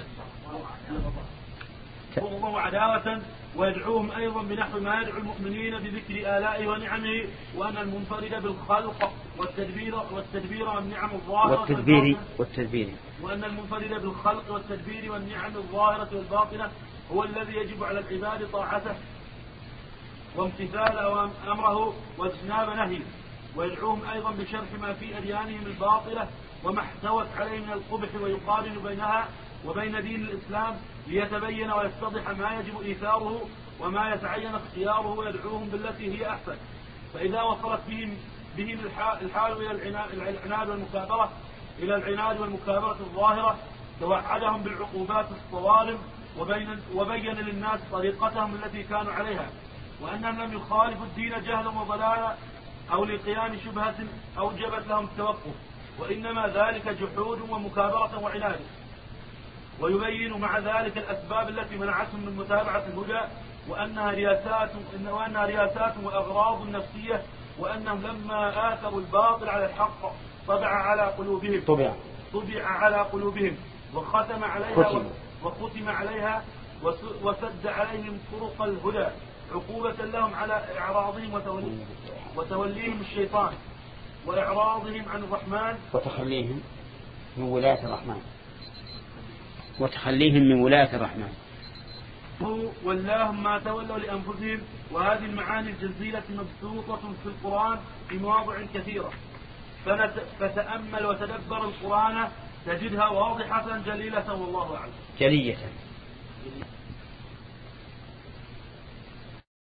بغضا وعداوة، ويدعوهم أيضا بنحو ما يدعو المؤمنين بذكر آلائه ونعمه، وأن المنفرد بالخلق والتدبير والتدبير والنعم الظاهرة والتدبير والتدبير وأن المنفرد بالخلق والتدبير والنعم الظاهرة والباطنة هو الذي يجب على العباد طاعته وامتثال أمره واجتناب نهيه، ويدعوهم أيضا بشرح ما في أديانهم الباطلة وما احتوت عليه من القبح، ويقارن بينها وبين دين الإسلام ليتبين ويتضح ما يجب إيثاره وما يتعين اختياره، ويدعوهم بالتي هي أحسن. فإذا وصلت بهم بهم الحال إلى العناد والمكابرة إلى العناد والمكابرة الظاهرة توعدهم بالعقوبات الصوارم، وبين وبين للناس طريقتهم التي كانوا عليها، وأنهم لم يخالفوا الدين جهلا وضلالا أو لقيام شبهة أوجبت لهم التوقف، وإنما ذلك جحود ومكابرة وعناد. ويبين مع ذلك الأسباب التي منعتهم من متابعة الهدى، وأنها رياسات وأنها رياسات وأغراض نفسية، وأنهم لما آثروا الباطل على الحق طبع على قلوبهم طبع طبع على قلوبهم وختم عليها ختم. وختم عليها وسد عليهم طرق الهدى عقوبة لهم على إعراضهم وتوليهم, وتوليهم الشيطان وإعراضهم عن الرحمن وتخليهم من ولاية الرحمن وتخليهم من ولاية الرحمن ولاهم ما تولوا لأنفسهم. وهذه المعاني الجزيلة مبسوطة في القرآن في مواضع كثيرة، فتأمل وتدبر القرآن تجدها واضحة جليلة والله أعلم. جلية.